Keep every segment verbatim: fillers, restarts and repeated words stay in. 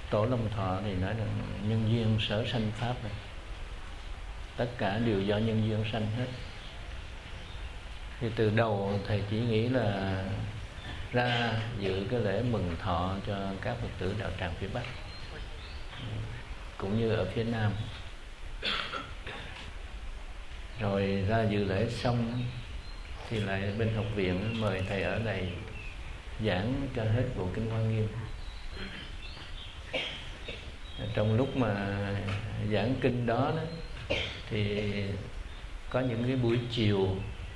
Tổ Long Thọ thì nói là nhân duyên sở sanh pháp rồi. Tất cả đều do nhân duyên sanh hết. Thì từ đầu thầy chỉ nghĩ là ra dự cái lễ mừng thọ cho các Phật tử đạo tràng phía Bắc cũng như ở phía Nam. Rồi ra dự lễ xong thì lại bên học viện mời thầy ở đây giảng cho hết bộ kinh Hoa Nghiêm. Trong lúc mà giảng kinh đó, đó thì có những cái buổi chiều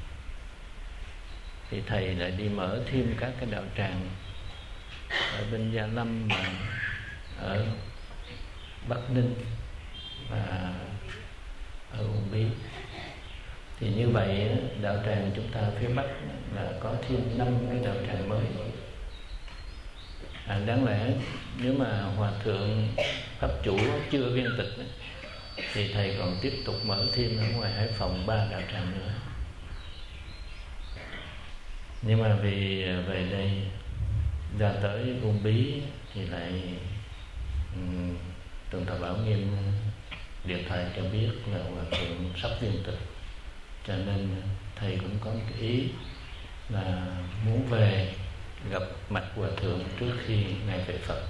thì thầy lại đi mở thêm các cái đạo tràng ở bên Gia Lâm, mà ở Bắc Ninh và ở Uông Bí. Thì như vậy đạo tràng chúng ta phía Bắc là có thêm năm cái đạo tràng mới. À, đáng lẽ nếu mà Hòa Thượng Pháp Chủ chưa viên tịch thì thầy còn tiếp tục mở thêm ở ngoài Hải Phòng ba đạo tràng nữa. Nhưng mà vì về đây ra tới Uông Bí thì lại um, Tường Thọ Bảo Nghiêm điện thoại cho biết là Hòa Thượng sắp viên tịch, cho nên thầy cũng có một cái ý là muốn về gặp mặt Hòa Thượng trước khi Ngài về Phật.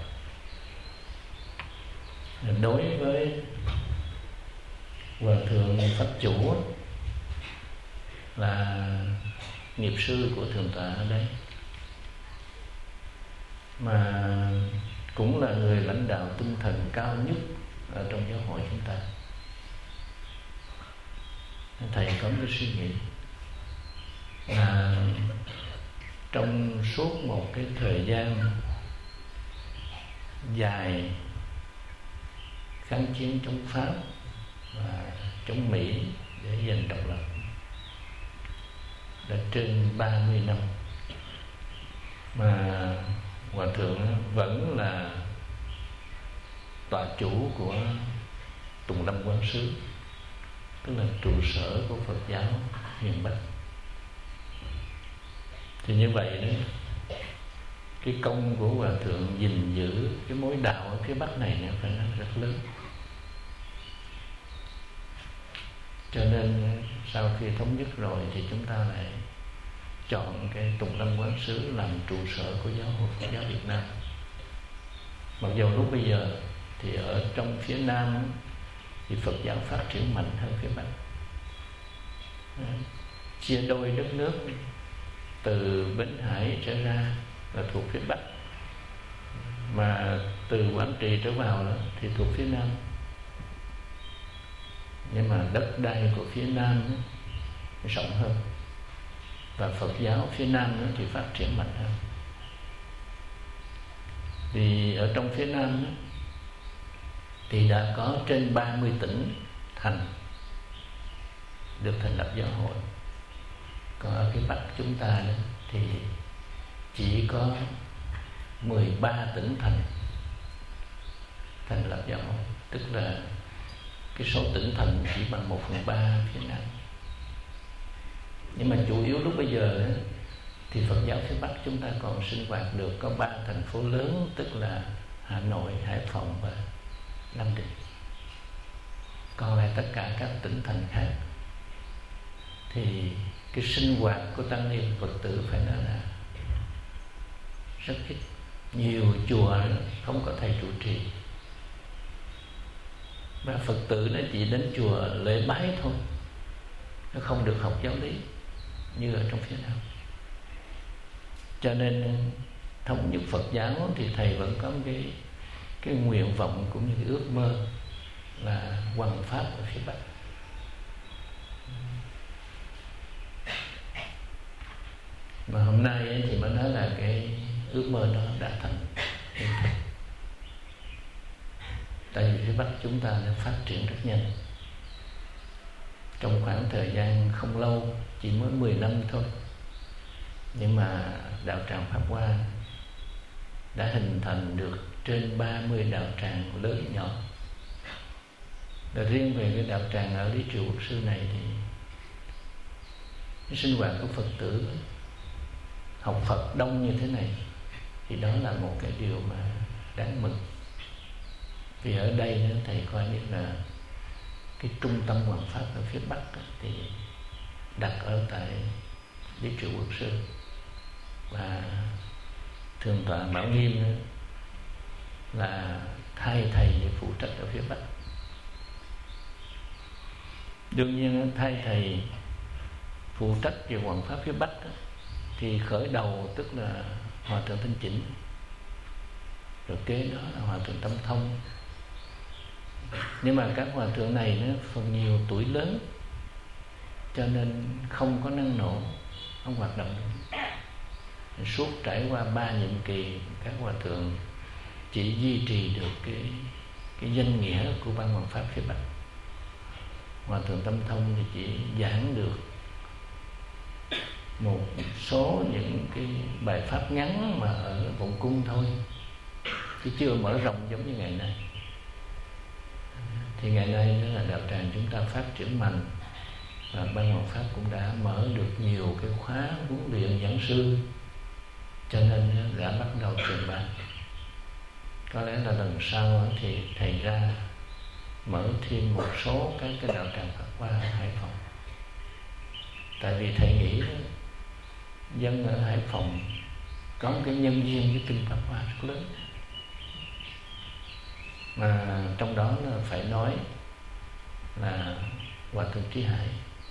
Đối với Hòa Thượng Pháp Chủ là nghiệp sư của Thượng tọa ở đây, mà cũng là người lãnh đạo tinh thần cao nhất ở trong giáo hội chúng ta. Thầy có một cái suy nghĩ là trong suốt một cái thời gian dài kháng chiến chống Pháp và chống Mỹ để giành độc lập đã trên ba mươi năm, mà Hòa Thượng vẫn là tọa chủ của Tùng Lâm Quán Sứ, tức là trụ sở của Phật giáo miền Bắc. Thì như vậy đó, cái công của Hòa Thượng gìn giữ cái mối đạo ở phía Bắc này nó phải nói rất lớn. Cho nên sau khi thống nhất rồi thì chúng ta lại chọn cái Tùng Lâm Quán Sứ làm trụ sở của giáo hội Phật giáo Việt Nam. Mặc dù lúc bây giờ thì ở trong phía Nam thì Phật giáo phát triển mạnh hơn phía Bắc, chia đôi đất nước, từ Bến Hải trở ra là thuộc phía Bắc, mà từ Quảng Trị trở vào đó thì thuộc phía Nam. Nhưng mà đất đai của phía Nam đó, rộng hơn, và Phật giáo phía Nam đó thì phát triển mạnh hơn. Vì ở trong phía Nam đó, thì đã có trên ba mươi tỉnh thành được thành lập giáo hội. Còn ở phía Bắc chúng ta đó, thì chỉ có mười ba tỉnh thành thành lập giáo hội, tức là cái số tỉnh thành chỉ bằng một phần ba phía Nam. Nhưng mà chủ yếu lúc bây giờ đó, thì Phật giáo phía Bắc chúng ta còn sinh hoạt được có ba thành phố lớn, tức là Hà Nội, Hải Phòng và Nam Định. Còn lại tất cả các tỉnh thành khác thì cái sinh hoạt của tăng ni Phật tử phải nói là rất ít. Nhiều chùa không có thầy trụ trì, và Phật tử nó chỉ đến chùa lễ bái thôi, nó không được học giáo lý như ở trong phía Nam. Cho nên thống nhất Phật giáo thì thầy vẫn có cái cái nguyện vọng cũng như cái ước mơ là hoằng pháp ở phía Bắc. Mà hôm nay ấy thì mới nói là cái ước mơ đó đã thành. Tại vì phía Bắc chúng ta đã phát triển rất nhanh. Trong khoảng thời gian không lâu, chỉ mới mười năm thôi, nhưng mà đạo tràng Pháp Hoa đã hình thành được trên ba mươi đạo tràng lớn nhỏ. Và riêng về cái đạo tràng ở Lý Triệu Quốc Sư này thì cái sinh hoạt của Phật tử học Phật đông như thế này thì đó là một cái điều mà đáng mừng. Vì ở đây thầy coi như là cái trung tâm hoằng pháp ở phía Bắc thì đặt ở tại Lý Triệu Quốc Sư, và Thượng tọa Bảo Nghiêm là thay thầy để phụ trách ở phía Bắc. Đương nhiên thay thầy phụ trách về hoằng pháp phía Bắc thì khởi đầu tức là Hòa thượng Thanh Chỉnh, rồi kế đó là Hòa thượng Tâm Thông. Nhưng mà các hòa thượng này nó phần nhiều tuổi lớn, cho nên không có năng nổ, không hoạt động được. Suốt trải qua ba nhiệm kỳ, các hòa thượng chỉ duy trì được cái cái danh nghĩa của ban hoằng pháp phía Bắc. Hòa thượng Tâm Thông thì chỉ giảng được một số những cái bài pháp ngắn mà ở vọng cung thôi, chứ chưa mở rộng giống như ngày nay. Thì ngày nay đó là đạo tràng chúng ta phát triển mạnh, và ban hoằng pháp cũng đã mở được nhiều cái khóa huấn luyện giảng sư, cho nên đã bắt đầu truyền bá. Có lẽ là lần sau thì thầy ra mở thêm một số cái cái đạo tràng Pháp Hoa ở Hải Phòng. Tại vì thầy nghĩ đó, dân ở Hải Phòng có một cái nhân duyên với kinh Pháp Hoa rất lớn, mà trong đó là phải nói là Hòa thượng Trí Hải.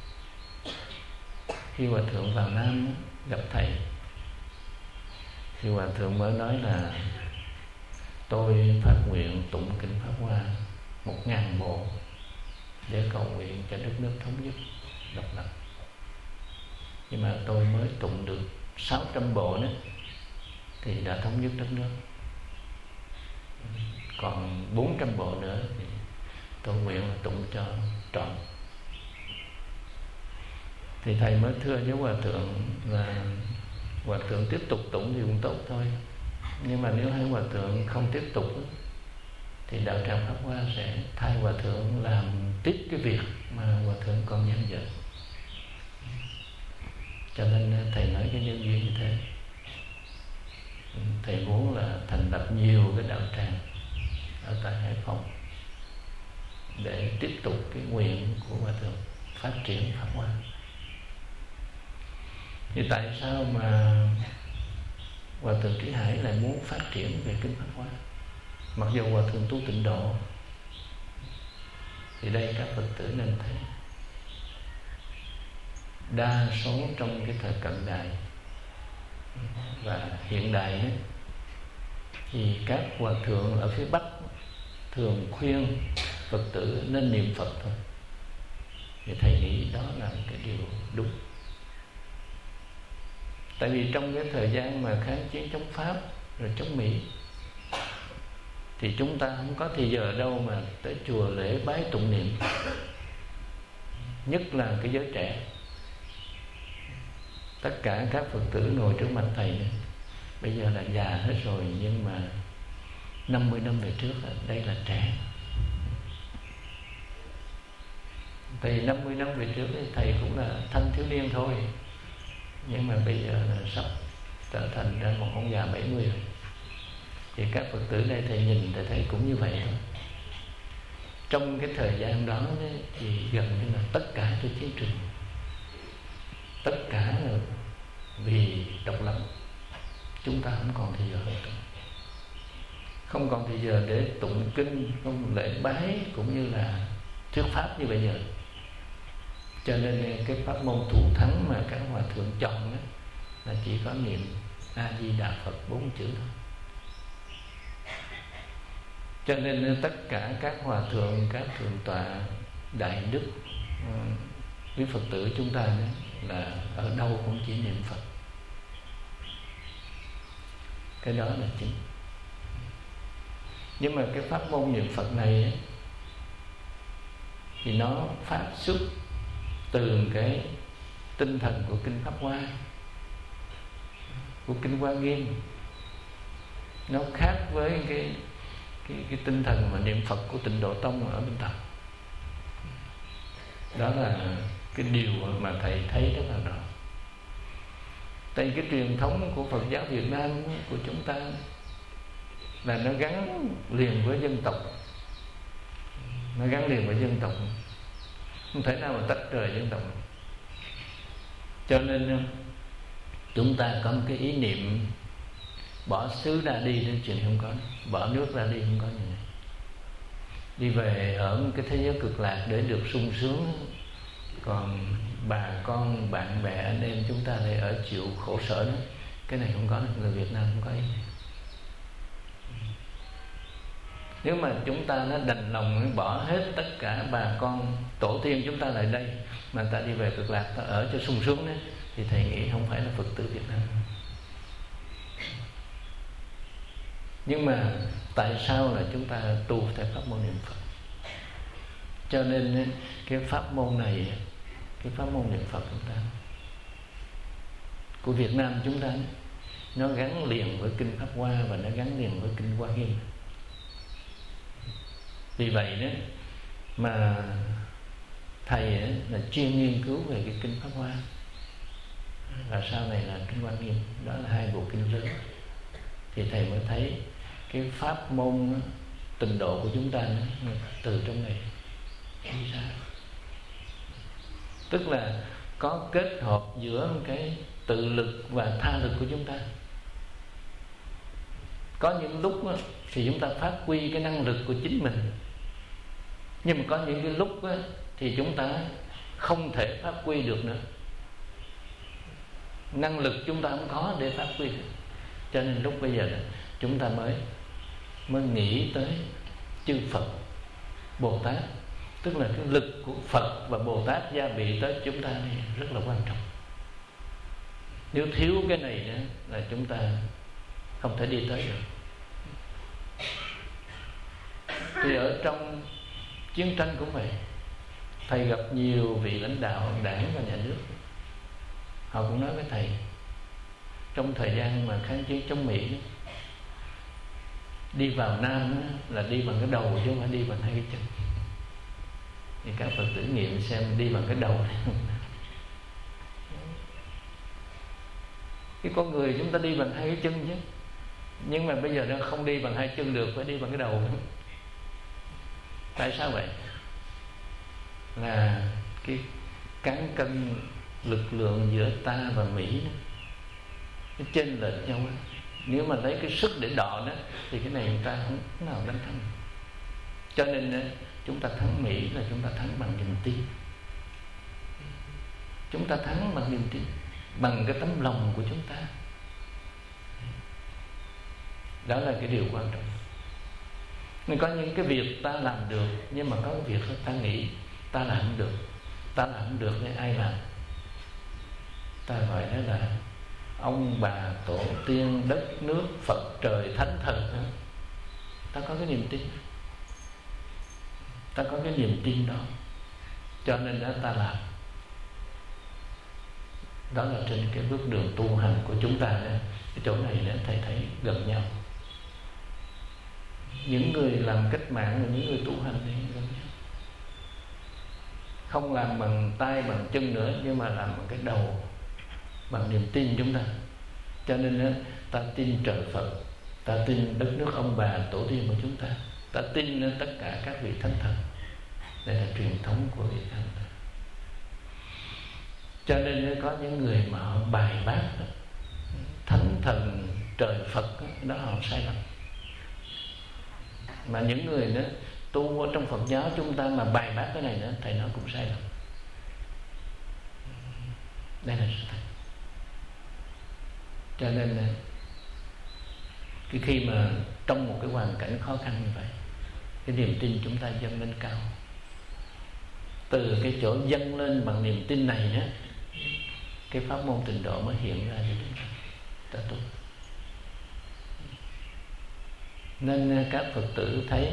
Khi Hòa thượng vào Nam gặp thầy thì Hòa thượng mới nói là tôi phát nguyện tụng kinh Pháp Hoa một ngàn bộ để cầu nguyện cho đất nước thống nhất độc lập. Nhưng mà tôi mới tụng được sáu trăm bộ nữa thì đã thống nhất đất nước, còn bốn trăm bộ nữa thì tôi nguyện là tụng cho trọn. Thì thầy mới thưa với Hòa thượng là Hòa thượng tiếp tục tụng thì cũng tốt thôi, nhưng mà nếu hai Hòa thượng không tiếp tục thì đạo tràng Pháp Hoa sẽ thay Hòa thượng làm tiếp cái việc mà Hòa thượng còn dang dở. Cho nên thầy nói cái nhân duyên như thế. Thầy muốn là thành lập nhiều cái đạo tràng ở tại Hải Phòng để tiếp tục cái nguyện của Hòa thượng phát triển Pháp Hoa. Thì tại sao mà Hòa thượng Trí Hải lại muốn phát triển về kinh Pháp Hoa, mặc dù Hòa thượng tu Tịnh Độ? Thì đây các Phật tử nên thấy, đa số trong cái thời cận đại và hiện đại ấy, thì các hòa thượng ở phía Bắc thường khuyên Phật tử nên niệm Phật thôi. Thì thầy nghĩ đó là cái điều đúng. Tại vì trong cái thời gian mà kháng chiến chống Pháp rồi chống Mỹ thì chúng ta không có thì giờ đâu mà tới chùa lễ bái tụng niệm, nhất là cái giới trẻ. Tất cả các Phật tử ngồi trước mặt thầy này, bây giờ là già hết rồi, nhưng mà năm mươi năm về trước đây là trẻ. Thì năm mươi năm về trước thì thầy cũng là thanh thiếu niên thôi, nhưng mà bây giờ là sắp trở thành ra một ông già bảy mươi rồi. Thì các Phật tử đây thầy nhìn thầy thấy cũng như vậy thôi. Trong cái thời gian đó thì gần như là tất cả cho chiến trường, tất cả là vì độc lập. Chúng ta không còn thì giờ nữa, không còn thì giờ để tụng kinh, không lễ bái cũng như là thuyết pháp như bây giờ. Cho nên cái pháp môn thù thắng mà các hòa thượng chọn đó, là chỉ có niệm A Di Đà Phật bốn chữ thôi. Cho nên tất cả các hòa thượng, các thượng tọa đại đức, quý Phật tử chúng ta đó, là ở đâu cũng chỉ niệm Phật. Cái đó là chính. Nhưng mà cái pháp môn niệm Phật này ấy, thì nó phát xuất từ cái tinh thần của kinh Pháp Hoa, của kinh Hoa Nghiêm. Nó khác với cái cái, cái tinh thần mà niệm Phật của Tịnh Độ Tông ở bên Tàu. Đó là cái điều mà thầy thấy rất là rõ. Tại cái truyền thống của Phật giáo Việt Nam của chúng ta là nó gắn liền với dân tộc, nó gắn liền với dân tộc, không thể nào mà tách rời dân tộc. Cho nên chúng ta có một cái ý niệm bỏ xứ ra đi đến chuyện không có, bỏ nước ra đi không có như này. Đi về ở một cái thế giới cực lạc để được sung sướng, còn bà con bạn bè anh em chúng ta lại ở chịu khổ sở đó, cái này không có. Người Việt Nam không có ý này. Nếu mà chúng ta nó đành lòng bỏ hết tất cả bà con tổ tiên chúng ta lại đây, mà ta đi về cực lạc, ta ở cho sung sướng đấy, thì thầy nghĩ không phải là Phật tử Việt Nam. Nhưng mà tại sao là chúng ta tu theo pháp môn niệm Phật? Cho nên cái pháp môn này, cái pháp môn niệm Phật chúng ta của Việt Nam chúng ta, nó gắn liền với kinh Pháp Hoa và nó gắn liền với kinh Hoa Nghiêm. Vì vậy đó mà thầy ấy là chuyên nghiên cứu về cái kinh Pháp Hoa, và sau này là kinh Hoa Nghiêm. Đó là hai bộ kinh lớn. Thì thầy mới thấy cái pháp môn tịnh độ của chúng ta nó từ trong này đi ra. Tức là có kết hợp giữa cái tự lực và tha lực của chúng ta. Có những lúc đó, thì chúng ta phát huy cái năng lực của chính mình, nhưng mà có những cái lúc đó, thì chúng ta không thể phát huy được nữa. Năng lực chúng ta không có để phát huy được. Cho nên lúc bây giờ đó, chúng ta mới mới nghĩ tới chư Phật, Bồ Tát. Tức là cái lực của Phật và Bồ Tát gia bị tới chúng ta này rất là quan trọng. Nếu thiếu cái này đó, là chúng ta không thể đi tới được. Thì ở trong chiến tranh cũng vậy. Thầy gặp nhiều vị lãnh đạo đảng và nhà nước, họ cũng nói với thầy, trong thời gian mà kháng chiến chống Mỹ, đi vào Nam là đi bằng cái đầu chứ không phải đi bằng hai cái chân. Thì các Phật tử nghiệm xem đi bằng cái đầu này. Cái con người chúng ta đi bằng hai cái chân chứ, nhưng mà bây giờ nó không đi bằng hai chân được, phải đi bằng cái đầu. Tại sao vậy? Là cái cán cân lực lượng giữa ta và Mỹ nó chênh lệch nhau. Nếu mà lấy cái sức để đọ đó, thì cái này người ta không nào đánh thắng. Cho nên chúng ta thắng Mỹ là chúng ta thắng bằng niềm tin. Chúng ta thắng bằng niềm tin, bằng cái tấm lòng của chúng ta. Đó là cái điều quan trọng. Nên có những cái việc ta làm được, nhưng mà có cái việc ta nghĩ ta làm không được. Ta làm không được nên ai làm? Ta gọi đó là ông bà tổ tiên, đất nước, Phật trời, thánh thần đó. Ta có cái niềm tin, ta có cái niềm tin đó, cho nên đó ta làm. Đó là trên cái bước đường tu hành của chúng ta đó. Cái chỗ này để thầy thấy gần nhau. Những người làm cách mạng và những người tu hành thì gần nhau. Không làm bằng tay bằng chân nữa, nhưng mà làm bằng cái đầu, bằng niềm tin chúng ta. Cho nên đó, ta tin trời Phật, ta tin đất nước ông bà tổ tiên của chúng ta, ta tin tất cả các vị thánh thần. Đây là truyền thống của Việt Nam. Cho nên có những người mà họ bài bác thánh thần trời Phật đó, đó họ sai lầm. Mà những người đó tu ở trong Phật giáo chúng ta mà bài bác cái này nữa, thầy nói cũng sai lầm. Đây là sự thật. Cho nên cái khi mà trong một cái hoàn cảnh khó khăn như vậy, cái niềm tin chúng ta dâng lên cao. Từ cái chỗ dâng lên bằng niềm tin này đó, cái pháp môn tịnh độ mới hiện ra cho chúng ta, ta tu. Nên các Phật tử thấy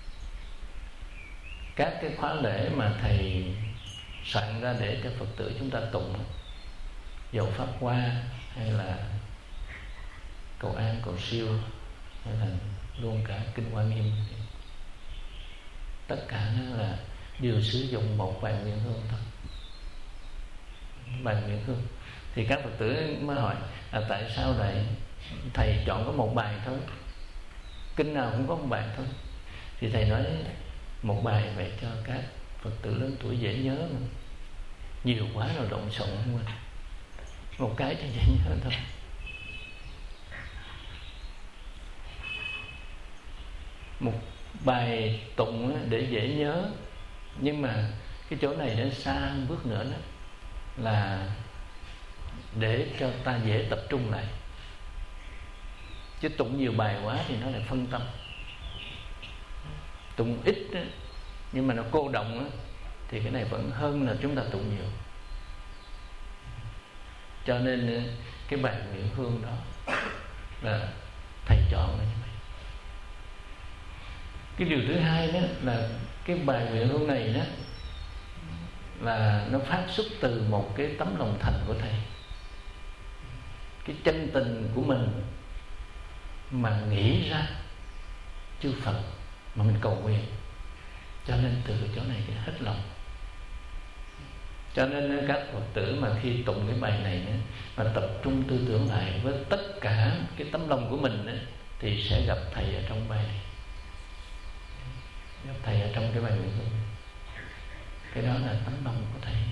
các cái khóa lễ mà thầy soạn ra để cho Phật tử chúng ta tụng, dầu Pháp Hoa hay là cầu an cầu siêu hay là luôn cả kinh Hoa Nghiêm, tất cả nó là đều sử dụng một bài nguyện hương thôi. Bài nguyện hương thì các Phật tử mới hỏi là tại sao lại thầy chọn có một bài thôi, kinh nào cũng có một bài thôi. Thì thầy nói một bài vậy cho các Phật tử lớn tuổi dễ nhớ mà. Nhiều quá rồi lộn xộn không quên. Một cái cho dễ nhớ thôi. Một bài tụng để dễ nhớ, nhưng mà cái chỗ này nó xa hơn bước nữa đó, là để cho ta dễ tập trung lại. Chứ tụng nhiều bài quá thì nó lại phân tâm. Tụng ít đó, nhưng mà nó cô động đó, thì cái này vẫn hơn là chúng ta tụng nhiều. Cho nên cái bài nguyện hương đó là thầy chọn là như vậy. Cái điều thứ hai đó là cái bài nguyện hương này đó là nó phát xuất từ một cái tấm lòng thành của thầy, cái chân tình của mình mà nghĩ ra chư Phật mà mình cầu nguyện. Cho nên từ chỗ này cái hết lòng. Cho nên các Phật tử mà khi tụng cái bài này nữa, mà tập trung tư tưởng lại với tất cả cái tấm lòng của mình nữa, thì sẽ gặp thầy ở trong bài này, gặp thầy ở trong cái bài nguyện hương. Cái đó là tấm lòng của thầy.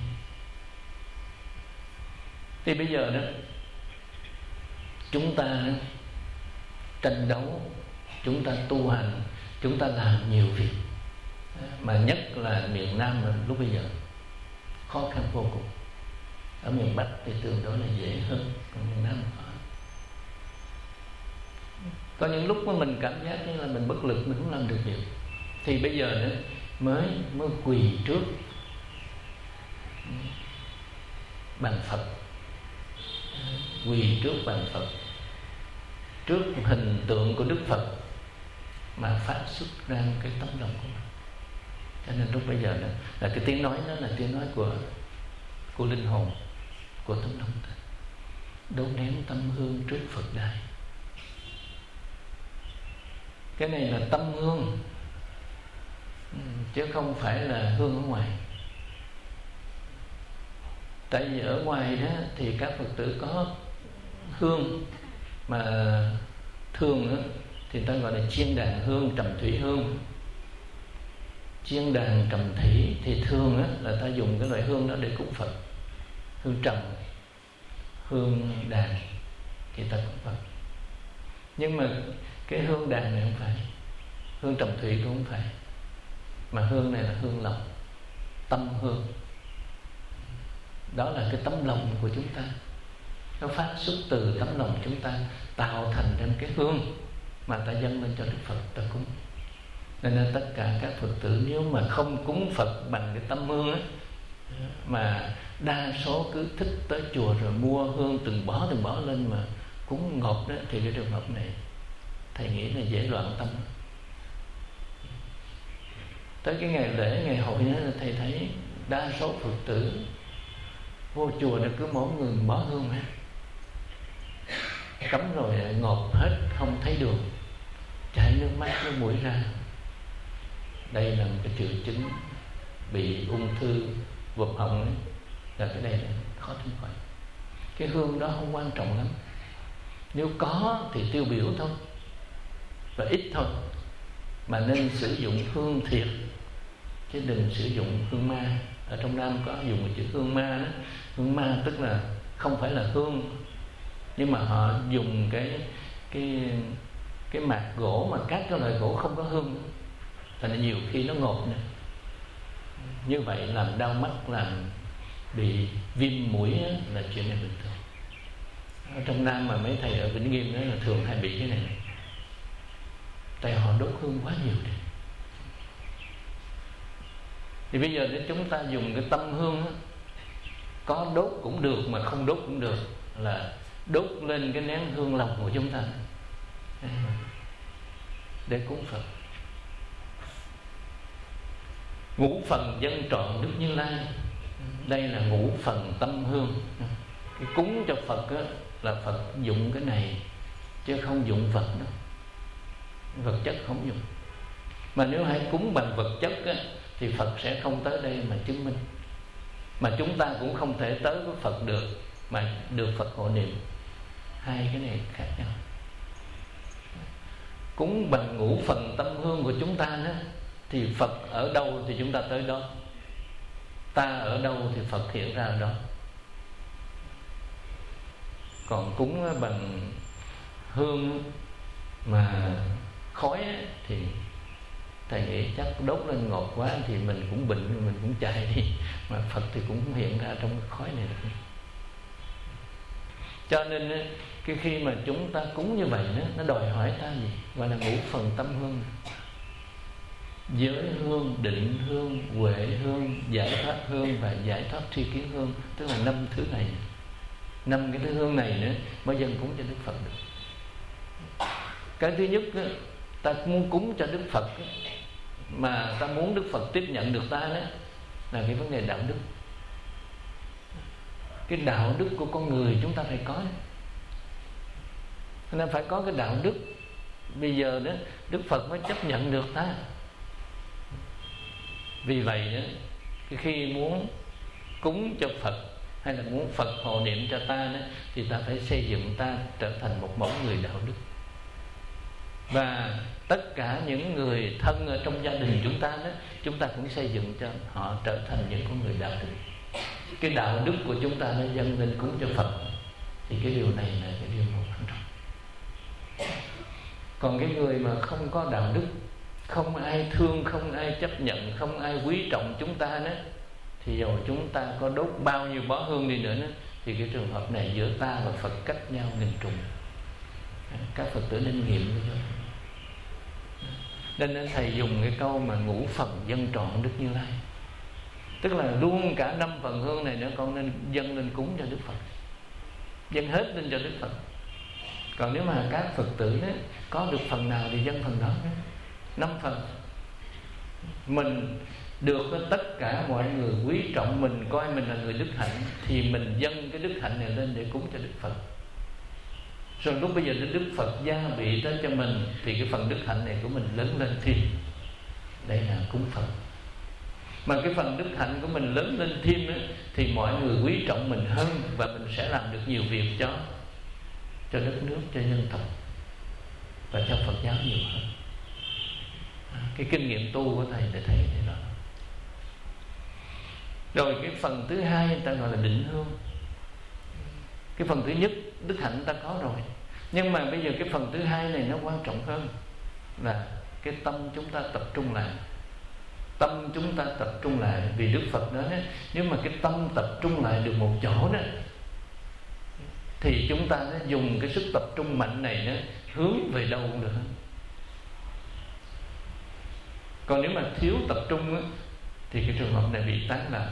Thì bây giờ đó chúng ta tranh đấu, chúng ta tu hành, chúng ta làm nhiều việc, mà nhất là miền Nam lúc bây giờ khó khăn vô cùng. Ở miền Bắc thì tương đối là dễ hơn, còn miền Nam khó. Có những lúc mà mình cảm giác như là mình bất lực, mình không làm được việc, thì bây giờ nữa mới mới quỳ trước bàn Phật, quỳ trước bàn Phật, trước hình tượng của Đức Phật mà phát xuất ra cái tấm lòng của mình. Cho nên lúc bây giờ đó, là cái tiếng nói đó là tiếng nói của của linh hồn, của tấm lòng ta. Đốt nén tâm hương trước Phật đài. Cái này là tâm hương, chứ không phải là hương ở ngoài. Tại vì ở ngoài đó thì các Phật tử có hương mà thường đó, thì ta gọi là chiên đàn hương, trầm thủy hương. Chiên đàn trầm thủy thì thường á, là ta dùng cái loại hương đó để cúng Phật. Hương trầm, hương đàn thì ta cúng Phật. Nhưng mà cái hương đàn này không phải, hương trầm thủy cũng không phải, mà hương này là hương lòng, tâm hương. Đó là cái tấm lòng của chúng ta, nó phát xuất từ tấm lòng chúng ta, tạo thành ra cái hương mà ta dâng lên cho Đức Phật ta cúng. Nên là tất cả các Phật tử nếu mà không cúng Phật bằng cái tâm hương á, mà đa số cứ thích tới chùa rồi mua hương từng bó từng bó lên mà cúng ngọt đó, thì cái trường hợp này thầy nghĩ là dễ loạn tâm. Tới cái ngày lễ, ngày hội đó là thầy thấy đa số Phật tử vô chùa là cứ mỗi người bó hương hết, cắm rồi ngọt hết, không thấy đường, chảy nước mắt nó mũi ra. Đây là một cái triệu chứng bị ung thư vòm họng ấy, là cái này là khó thanh khỏi. Cái hương đó không quan trọng lắm, nếu có thì tiêu biểu thôi và ít thôi, mà nên sử dụng hương thiệt chứ đừng sử dụng hương ma. Ở trong Nam có dùng một chữ hương ma đó. Hương ma tức là không phải là hương, nhưng mà họ dùng cái cái cái mạt gỗ mà các cái loại gỗ không có hương, thành ra nhiều khi nó ngột nữa. Như vậy làm đau mắt, làm bị viêm mũi là chuyện này bình thường. Ở trong Nam mà mấy thầy ở Vĩnh Nghiêm đó là thường hay bị cái này, tại họ đốt hương quá nhiều đi. Thì bây giờ nếu chúng ta dùng cái tâm hương đó, có đốt cũng được mà không đốt cũng được, là đốt lên cái nén hương lòng của chúng ta để cúng Phật. Ngũ phần dân trọn Đức Như Lai, đây là ngũ phần tâm hương. Cái cúng cho Phật á, là Phật dụng cái này chứ không dụng vật đâu, vật chất không dùng. Mà nếu hãy cúng bằng vật chất á, thì Phật sẽ không tới đây mà chứng minh, mà chúng ta cũng không thể tới với Phật được mà được Phật hộ niệm. Hai cái này khác nhau. Cúng bằng ngũ phần tâm hương của chúng ta đó, thì Phật ở đâu thì chúng ta tới đó, ta ở đâu thì Phật hiện ra ở đó. Còn cúng bằng hương mà khói thì thầy nghĩ chắc đốt lên ngọt quá thì mình cũng bệnh, mình cũng chạy đi. Mà Phật thì cũng hiện ra trong cái khói này được. Cho nên cái khi mà chúng ta cúng như vậy đó, nó đòi hỏi ta gì? Gọi là ngũ phần tâm hương: giới hương, định hương, huệ hương, giải thoát hương và giải thoát tri kiến hương. Tức là năm thứ này, năm cái thứ hương này nữa mới dâng cúng cho Đức Phật được. Cái thứ nhất đó, ta muốn cúng cho Đức Phật đó, mà ta muốn Đức Phật tiếp nhận được ta đó, là cái vấn đề đạo đức. Cái đạo đức của con người chúng ta phải có đó. Nên phải có cái đạo đức. Bây giờ đó Đức Phật mới chấp nhận được ta. Vì vậy đó, khi muốn cúng cho Phật hay là muốn Phật hộ niệm cho ta đó, thì ta phải xây dựng ta trở thành một mẫu người đạo đức. Và tất cả những người thân ở trong gia đình chúng ta đó, chúng ta cũng xây dựng cho họ trở thành những con người đạo đức. Cái đạo đức của chúng ta nó dâng lên cúng cho Phật, thì cái điều này là cái điều một quan trọng. Còn cái người mà không có đạo đức, không ai thương, không ai chấp nhận, không ai quý trọng chúng ta đó, thì dầu chúng ta có đốt bao nhiêu bó hương đi nữa đó, thì cái trường hợp này giữa ta và Phật cách nhau nghìn trùng. Các Phật tử nên nghiệm với nhau. Nên thầy dùng cái câu mà ngũ phần dâng trọn Đức Như Lai, tức là luôn cả năm phần hương này nữa con nên dâng lên cúng cho Đức Phật, dâng hết lên cho Đức Phật. Còn nếu mà các Phật tử đó, có được phần nào thì dâng phần đó, năm phần. Mình được tất cả mọi người quý trọng mình, coi mình là người đức hạnh, thì mình dâng cái đức hạnh này lên để cúng cho Đức Phật. Rồi lúc bây giờ Đức Phật gia vị tới cho mình, thì cái phần đức hạnh này của mình lớn lên thêm. Đây là cúng Phật. Mà cái phần đức hạnh của mình lớn lên thêm đó, thì mọi người quý trọng mình hơn, và mình sẽ làm được nhiều việc cho cho đất nước, cho dân tộc và cho Phật giáo nhiều hơn. Cái kinh nghiệm tu của thầy để thấy thế đó. Rồi cái phần thứ hai người ta gọi là định hương. Cái phần thứ nhất đức hạnh ta có rồi, nhưng mà bây giờ cái phần thứ hai này nó quan trọng hơn, là cái tâm chúng ta tập trung lại. Tâm chúng ta tập trung lại. Vì Đức Phật nói nếu mà cái tâm tập trung lại được một chỗ đó, thì chúng ta nó dùng cái sức tập trung mạnh này nó hướng về đâu cũng được. Còn nếu mà thiếu tập trung á, thì cái trường hợp này bị tán lạc.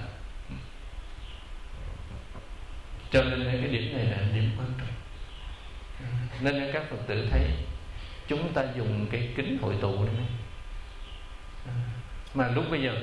Cho nên cái điểm này là điểm quan trọng. Nên các Phật tử thấy chúng ta dùng cái kính hội tụ này, mà lúc bây giờ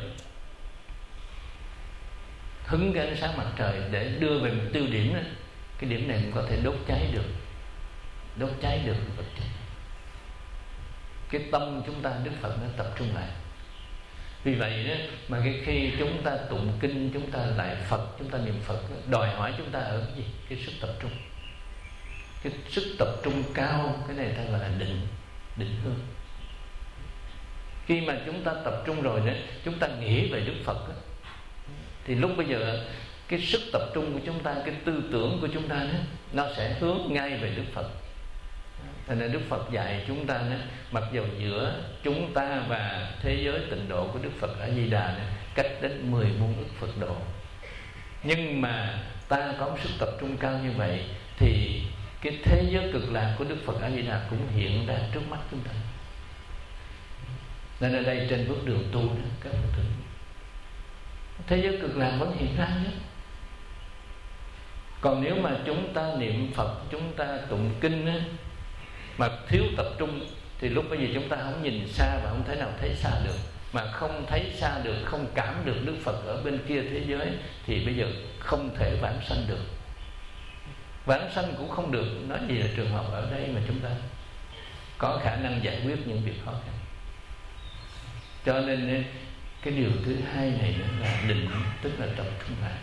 hứng cái ánh sáng mặt trời để đưa về một tiêu điểm đó, cái điểm này cũng có thể đốt cháy được, đốt cháy được vật chất. Cái tâm chúng ta Đức Phật nó tập trung lại. Vì vậy đó, mà cái khi chúng ta tụng kinh, chúng ta lại Phật, chúng ta niệm Phật đó, đòi hỏi chúng ta ở cái gì? Cái sức tập trung. Cái sức tập trung cao, cái này ta gọi là định, định hương. Khi mà chúng ta tập trung rồi đó, chúng ta nghĩ về Đức Phật đó, thì lúc bây giờ cái sức tập trung của chúng ta, cái tư tưởng của chúng ta đó, nó sẽ hướng ngay về Đức Phật. Thành ra Đức Phật dạy chúng ta đó, mặc dù giữa chúng ta và thế giới tịnh độ của Đức Phật A Di Đà này, cách đến mười muôn ức Phật độ, nhưng mà ta có một sức tập trung cao như vậy, thì cái thế giới cực lạc của Đức Phật A Di Đà cũng hiện ra trước mắt chúng ta. Nên ở đây trên bước đường tu đó, các Phật tử, thế giới cực lạc vẫn hiện ra nhé. Còn nếu mà chúng ta niệm Phật, chúng ta tụng kinh á, mà thiếu tập trung, thì lúc bây giờ chúng ta không nhìn xa và không thể nào thấy xa được. Mà không thấy xa được, không cảm được Đức Phật ở bên kia thế giới, thì bây giờ không thể vãng sanh được. Vãng sanh cũng không được, nói gì là trường hợp ở đây mà chúng ta có khả năng giải quyết những việc khó khăn. Cho nên cái điều thứ hai này là định, tức là tập trung lại.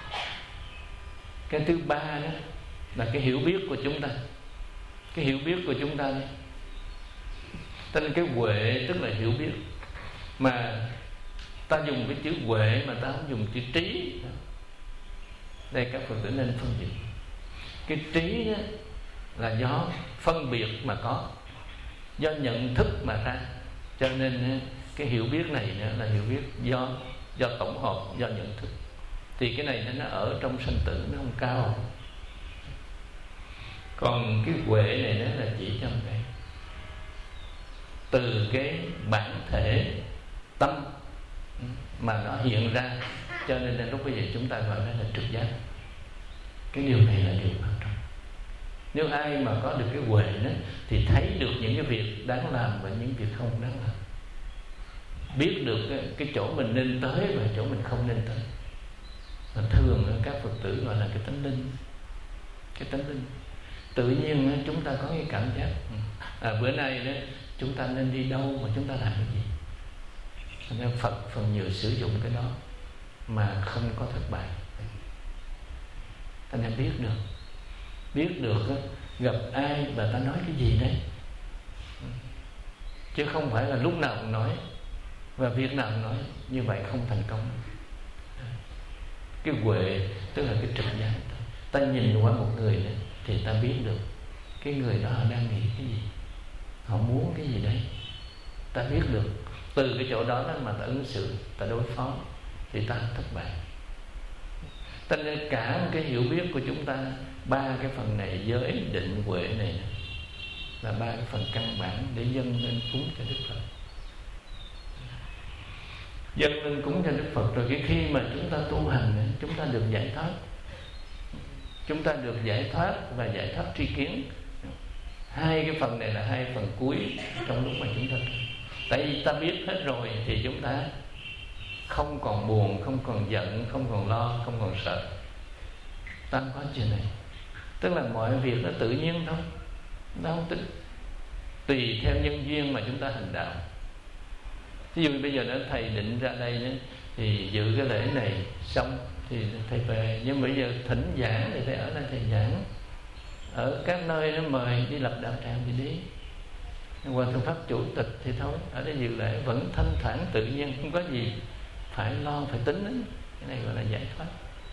Cái thứ ba đó là cái hiểu biết của chúng ta. Cái hiểu biết của chúng ta, tên cái huệ tức là hiểu biết. Mà ta dùng cái chữ huệ mà ta không dùng chữ trí. Đây các Phật tử nên phân biệt. Cái trí đó là do phân biệt mà có, do nhận thức mà ra. Cho nên cái hiểu biết này là hiểu biết do do tổng hợp, do nhận thức. Thì cái này nó ở trong sanh tử nó không cao. Còn cái huệ này nó là chỉ trong cái từ cái bản thể tâm mà nó hiện ra. Cho nên là lúc bây giờ chúng ta gọi nó là trực giác. Cái điều này là điều quan trọng. Nếu ai mà có được cái huệ đó thì thấy được những cái việc đáng làm và những việc không đáng làm, biết được cái, cái chỗ mình nên tới và chỗ mình không nên tới. Và thường các Phật tử gọi là cái tánh linh. Cái tánh linh tự nhiên chúng ta có cái cảm giác à, bữa nay đó chúng ta nên đi đâu mà chúng ta làm cái gì. Nên Phật phần nhiều sử dụng cái đó mà không có thất bại. Ta nên biết được, biết được gặp ai và ta nói cái gì đấy, chứ không phải là lúc nào cũng nói và việc nào cũng nói. Như vậy không thành công. Cái huệ tức là cái trực giác. Ta nhìn qua một người đó, thì ta biết được cái người đó họ đang nghĩ cái gì, họ muốn cái gì đấy. Ta biết được từ cái chỗ đó, đó mà ta ứng xử, ta đối phó thì ta thất bại. Cho nên cả một cái hiểu biết của chúng ta, ba cái phần này, giới, định, huệ này là ba cái phần căn bản để dâng lên cúng cho Đức Phật. Dâng lên cúng cho Đức Phật rồi cái khi mà chúng ta tu hành, chúng ta được giải thoát. Chúng ta được giải thoát và giải thoát tri kiến. Hai cái phần này là hai phần cuối trong lúc mà chúng ta tu. Tại vì ta biết hết rồi thì chúng ta không còn buồn, không còn giận, không còn lo, không còn sợ. Ta không có chuyện này. Tức là mọi việc nó tự nhiên thôi, nó không tính. Tùy theo nhân duyên mà chúng ta hành đạo. Ví dụ bây giờ nó thầy định ra đây nữa, thì dự cái lễ này xong thì thầy về. Nhưng bây giờ thỉnh giảng thì thầy ở đây thầy giảng. Ở các nơi nó mời đi lập đạo tràng thì đi. Hoàng thượng pháp chủ tịch thì thôi, ở đây dự lễ vẫn thanh thản tự nhiên, không có gì phải lo, phải tính đến. Cái này gọi là giải thoát.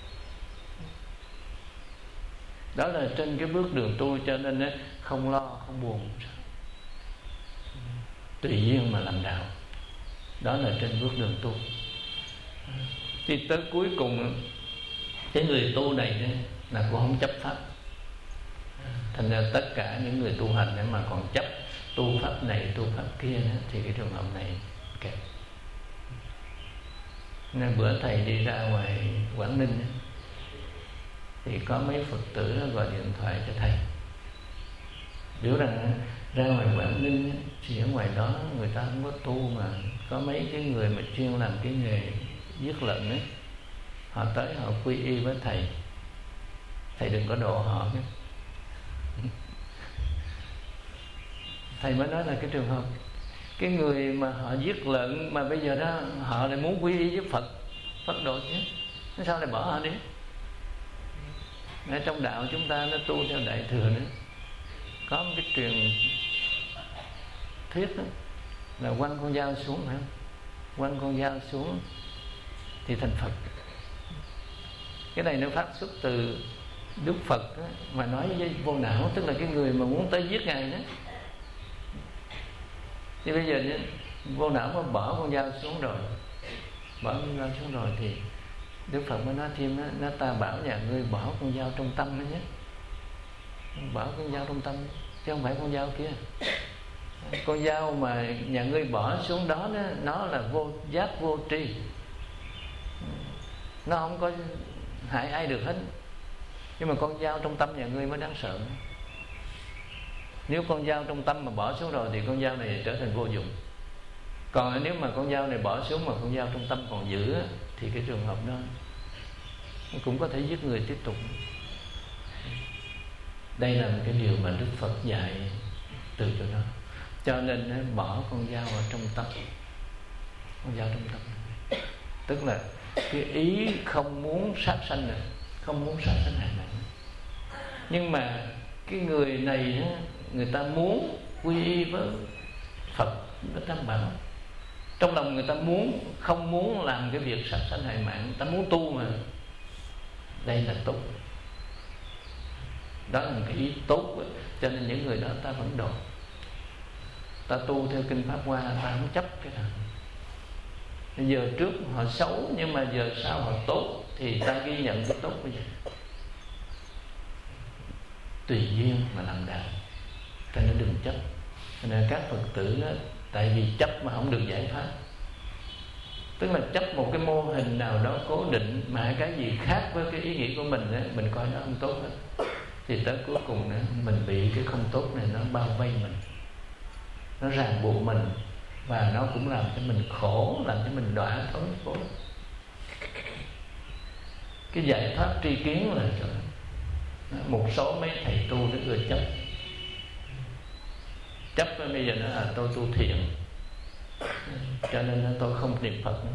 Đó là trên cái bước đường tu. Cho nên không lo, không buồn, tùy duyên mà làm đạo. Đó là trên bước đường tu. Thì tới cuối cùng cái người tu này là cũng không chấp pháp. Thành ra tất cả những người tu hành mà còn chấp tu pháp này, tu pháp kia nữa, thì cái trường hợp này kẹt. Nên bữa thầy đi ra ngoài Quảng Ninh thì có mấy Phật tử gọi điện thoại cho thầy, biểu rằng ra ngoài Quảng Ninh thì ở ngoài đó người ta không có tu, mà có mấy cái người mà chuyên làm cái nghề giết lợn ấy, họ tới họ quy y với thầy, thầy đừng có độ họ nhé. Thầy mới nói là cái trường hợp cái người mà họ giết lợn mà bây giờ đó họ lại muốn quy y với Phật, Phật độ chứ, nó sao lại bỏ họ đi? Ở trong đạo chúng ta nó tu theo Đại Thừa nữa, có một cái truyền thuyết đó, là quăng con dao xuống hả? Quăng con dao xuống thì thành Phật. Cái này nó phát xuất từ Đức Phật đó, mà nói với Vô Não, tức là cái người mà muốn tới giết Ngài đó. Thì bây giờ Vô Não mà bỏ con dao xuống rồi, bỏ con dao xuống rồi thì Đức Phật mới nói thêm đó, nó ta bảo nhà ngươi bỏ con dao trong tâm đó nhé, bỏ con dao trong tâm chứ không phải con dao kia. Con dao mà nhà ngươi bỏ xuống đó, đó nó là vô giác vô tri, nó không có hại ai được hết. Nhưng mà con dao trong tâm nhà ngươi mới đáng sợ. Nếu con dao trong tâm mà bỏ xuống rồi thì con dao này trở thành vô dụng. Còn nếu mà con dao này bỏ xuống mà con dao trong tâm còn giữ thì cái trường hợp đó cũng có thể giết người tiếp tục. Đây là một cái điều mà Đức Phật dạy từ chỗ đó. Cho nên bỏ con dao ở trong tâm, con dao trong tâm, tức là cái ý không muốn sát sanh nữa, không muốn sát sanh hại mạng. Nhưng mà cái người này người ta muốn quy y với Phật, với Tam Bảo, Trong lòng người ta muốn, không muốn làm cái việc sát sanh hại mạng, người ta muốn tu mà. Đây là tốt. Đó là một cái ý tốt. Cho nên những người đó ta vẫn độ. Ta tu theo kinh Pháp Hoa, ta không chấp cái nào. Giờ trước họ xấu, nhưng mà giờ sau họ tốt, thì ta ghi nhận cái tốt bây giờ. Tùy duyên mà làm đạo. Ta nên đừng chấp. Cho nên các Phật tử đó, tại vì chấp mà không được giải thoát. Tức là chấp một cái mô hình nào đó cố định, mà cái gì khác với cái ý nghĩ của mình đó, mình coi nó không tốt hết. Thì tới cuối cùng đó, mình bị cái không tốt này nó bao vây mình, nó ràng buộc mình, và nó cũng làm cho mình khổ, làm cho mình đọa thối khổ. Cái giải thoát tri kiến là một số mấy thầy tu nó ưa chấp. Chấp bây giờ nó là tôi tu thiện, cho nên tôi không niệm Phật nữa.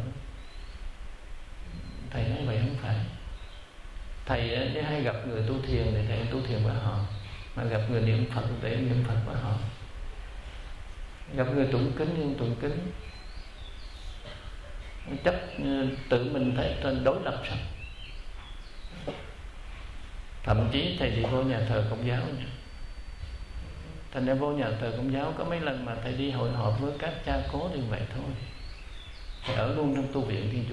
Thầy nói vậy không phải. Thầy nếu hay gặp người tu thiền thì thầy tu thiền với họ, mà gặp người niệm Phật thì niệm Phật với họ. Gặp người tụng kính nhưng tụng kính. Chấp tự mình thấy trên đối lập sao. Thậm chí thầy đi vô nhà thờ Công giáo nha. Thành ra vô nhà thờ Công giáo có mấy lần mà thầy đi hội họp với các cha cố thì vậy thôi. Thầy ở luôn trong tu viện Thiên Chúa.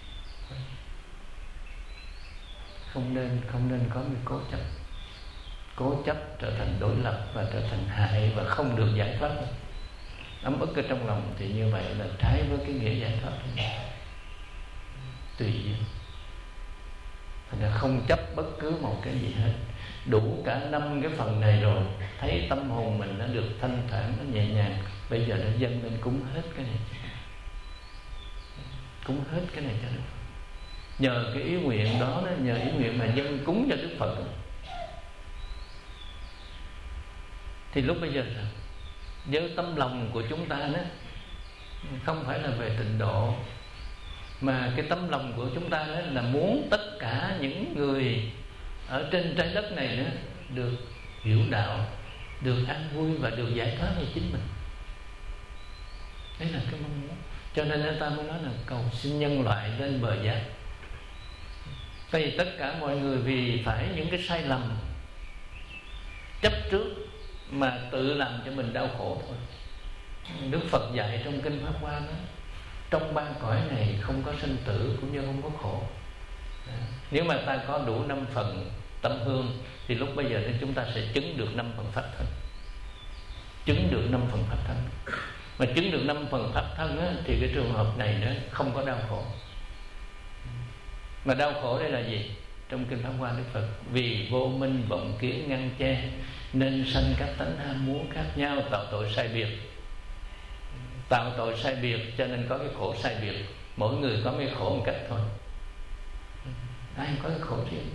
Không nên, không nên có người cố chấp. Cố chấp trở thành đối lập và trở thành hại và không được giải thoát. Ấm ức ở trong lòng thì như vậy là trái với cái nghĩa giải thoát. Tùy duyên. Thành ra không chấp bất cứ một cái gì hết. Đủ cả năm cái phần này rồi, thấy tâm hồn mình nó được thanh thản, nó nhẹ nhàng, bây giờ nó dâng lên cúng hết cái này. Cúng hết cái này cho Đức Phật. Nhờ cái ý nguyện đó, nhờ ý nguyện mà dâng cúng cho Đức Phật, thì lúc bây giờ sao? Với tâm lòng của chúng ta đó, không phải là về tịnh độ, mà cái tấm lòng của chúng ta đó là muốn tất cả những người ở trên trái đất này nữa được hiểu đạo, được an vui và được giải thoát như chính mình. Đấy là cái mong muốn. Cho nên người ta mới nói là cầu xin nhân loại lên bờ giác. Tại vì tất cả mọi người vì phải những cái sai lầm chấp trước mà tự làm cho mình đau khổ thôi. Đức Phật dạy trong kinh Pháp Hoa đó, trong ba cõi này không có sinh tử cũng như không có khổ. Nếu mà ta có đủ năm phần tâm hương thì lúc bây giờ chúng ta sẽ chứng được năm phần pháp thân. Chứng được năm phần pháp thân. Mà chứng được năm phần pháp thân á, thì cái trường hợp này nó không có đau khổ. Mà đau khổ đây là gì? Trong kinh Pháp Hoa Đức Phật: vì vô minh vọng kiến ngăn che nên sanh các tánh ham muốn khác nhau, tạo tội sai biệt. Tạo tội sai biệt cho nên có cái khổ sai biệt. Mỗi người có mấy khổ một cách thôi, ai có cái khổ riêng.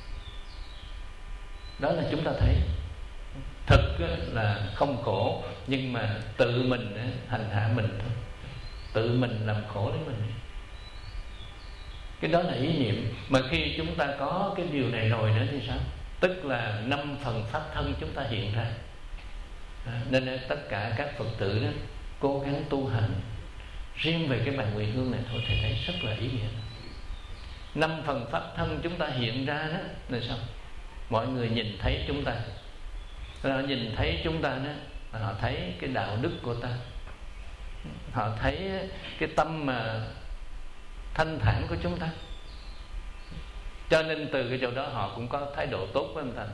Đó là chúng ta thấy thực là không khổ, nhưng mà tự mình hành hạ mình thôi, tự mình làm khổ đến mình. Cái đó là ý niệm. Mà khi chúng ta có cái điều này rồi nữa thì sao? Tức là năm phần pháp thân chúng ta hiện ra. À, nên tất cả các Phật tử đó cố gắng tu hành. Riêng về cái bài mười hương này thôi, thầy thấy rất là ý nghĩa. Năm phần pháp thân chúng ta hiện ra đó là sao? Mọi người nhìn thấy chúng ta, họ nhìn thấy chúng ta đó, họ thấy cái đạo đức của ta, họ thấy cái tâm mà thanh thản của chúng ta, cho nên từ cái chỗ đó họ cũng có thái độ tốt với anh ta.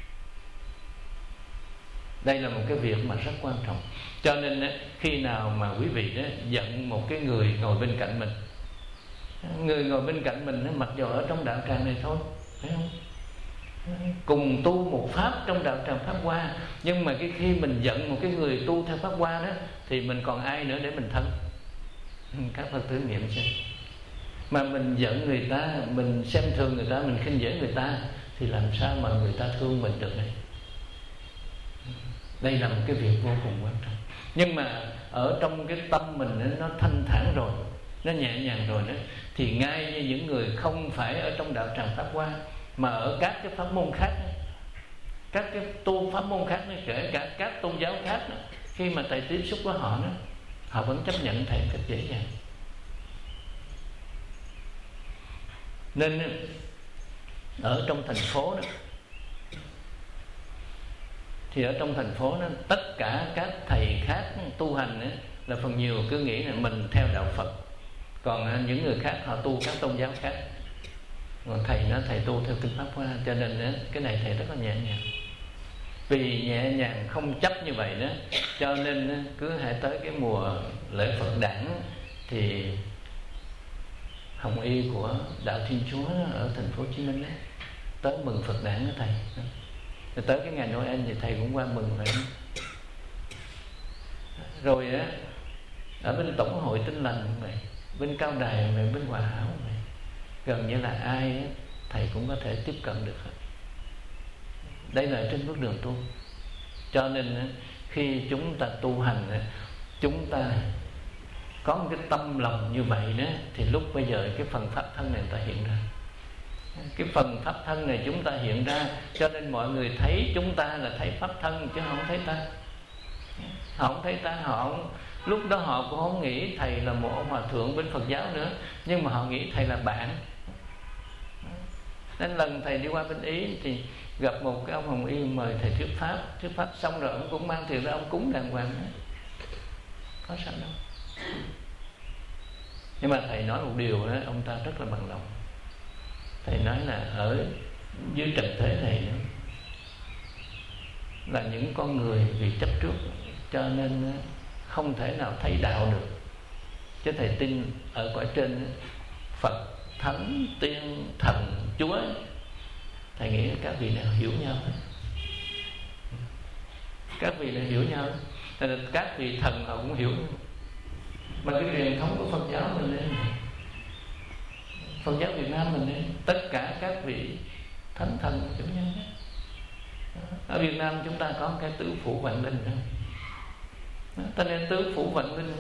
Đây là một cái việc mà rất quan trọng. Cho nên khi nào mà quý vị đó giận một cái người ngồi bên cạnh mình, người ngồi bên cạnh mình mặc dù ở trong đạo tràng này thôi, thấy không? Cùng tu một pháp trong đạo tràng Pháp Hoa, nhưng mà cái khi mình giận một cái người tu theo Pháp Hoa đó, thì mình còn ai nữa để mình thân? Các Phật tử nghiệm xem. Mà mình giận người ta, mình xem thường người ta, mình khinh dễ người ta, thì làm sao mà người ta thương mình được đây? Đây là một cái việc vô cùng quan trọng. Nhưng mà ở trong cái tâm mình nó thanh thản rồi, nó nhẹ nhàng rồi đó, thì ngay như những người không phải ở trong đạo tràng Pháp Hoa, mà ở các cái pháp môn khác, các cái tu pháp môn khác, kể cả các tôn giáo khác đó, khi mà thầy tiếp xúc với họ đó, họ vẫn chấp nhận thầy cách dễ dàng. Nên ở trong thành phố đó, thì ở trong thành phố đó, tất cả các thầy khác tu hành đó, là phần nhiều cứ nghĩ là mình theo đạo Phật, còn những người khác họ tu các tôn giáo khác. Còn thầy nó thầy tu theo kinh Pháp Hoa, cho nên đó, cái này thầy rất là nhẹ nhàng. Vì nhẹ nhàng không chấp như vậy đó, cho nên cứ hãy tới cái mùa lễ Phật đản thì Hồng Y của đạo Thiên Chúa ở thành phố Hồ Chí Minh đó, tới mừng Phật đản đó thầy. Rồi tới cái ngày Noel thì thầy cũng qua mừng vậy. Rồi á, ở bên Tổng hội Tin Lành cũng vậy, bên Cao Đài cũng vậy, bên Hòa Hảo cũng vậy. Gần như là ai á, thầy cũng có thể tiếp cận được hết. Đây là trên bước đường tu. Cho nên á, khi chúng ta tu hành, chúng ta có một cái tâm lòng như vậy đó, thì lúc bây giờ cái phần pháp thân này ta hiện ra. Cái phần pháp thân này chúng ta hiện ra, cho nên mọi người thấy chúng ta là thấy pháp thân, chứ không thấy ta. Họ không thấy ta, họ không, lúc đó họ cũng không nghĩ thầy là một ông hòa thượng bên Phật giáo nữa, nhưng mà họ nghĩ thầy là bạn. Nên lần thầy đi qua bên Ý thì gặp một cái ông Hồng Y mời thầy thuyết pháp. Thuyết pháp xong rồi ông cũng mang tiền ra ông cúng đàng hoàng đó. Có sao đâu. Nhưng mà thầy nói một điều đó, ông ta rất là bằng lòng. Thầy nói là ở dưới trần thế này đó, là những con người vì chấp trước, cho nên không thể nào thấy đạo được. Chứ thầy tin ở cõi trên Phật, Thánh, Tiên, Thần, Chúa, thầy nghĩ các vị nào hiểu nhau hết. Các vị nào hiểu nhau, cho nên các vị thần họ cũng hiểu. Mà cái truyền thống của Phật giáo mình đây, Phật giáo Việt Nam mình đây, tất cả các vị thánh thần hiểu nhau hết. Ở Việt Nam chúng ta có cái tứ phủ vạn linh đó. Ta nên tứ phủ vạn linh,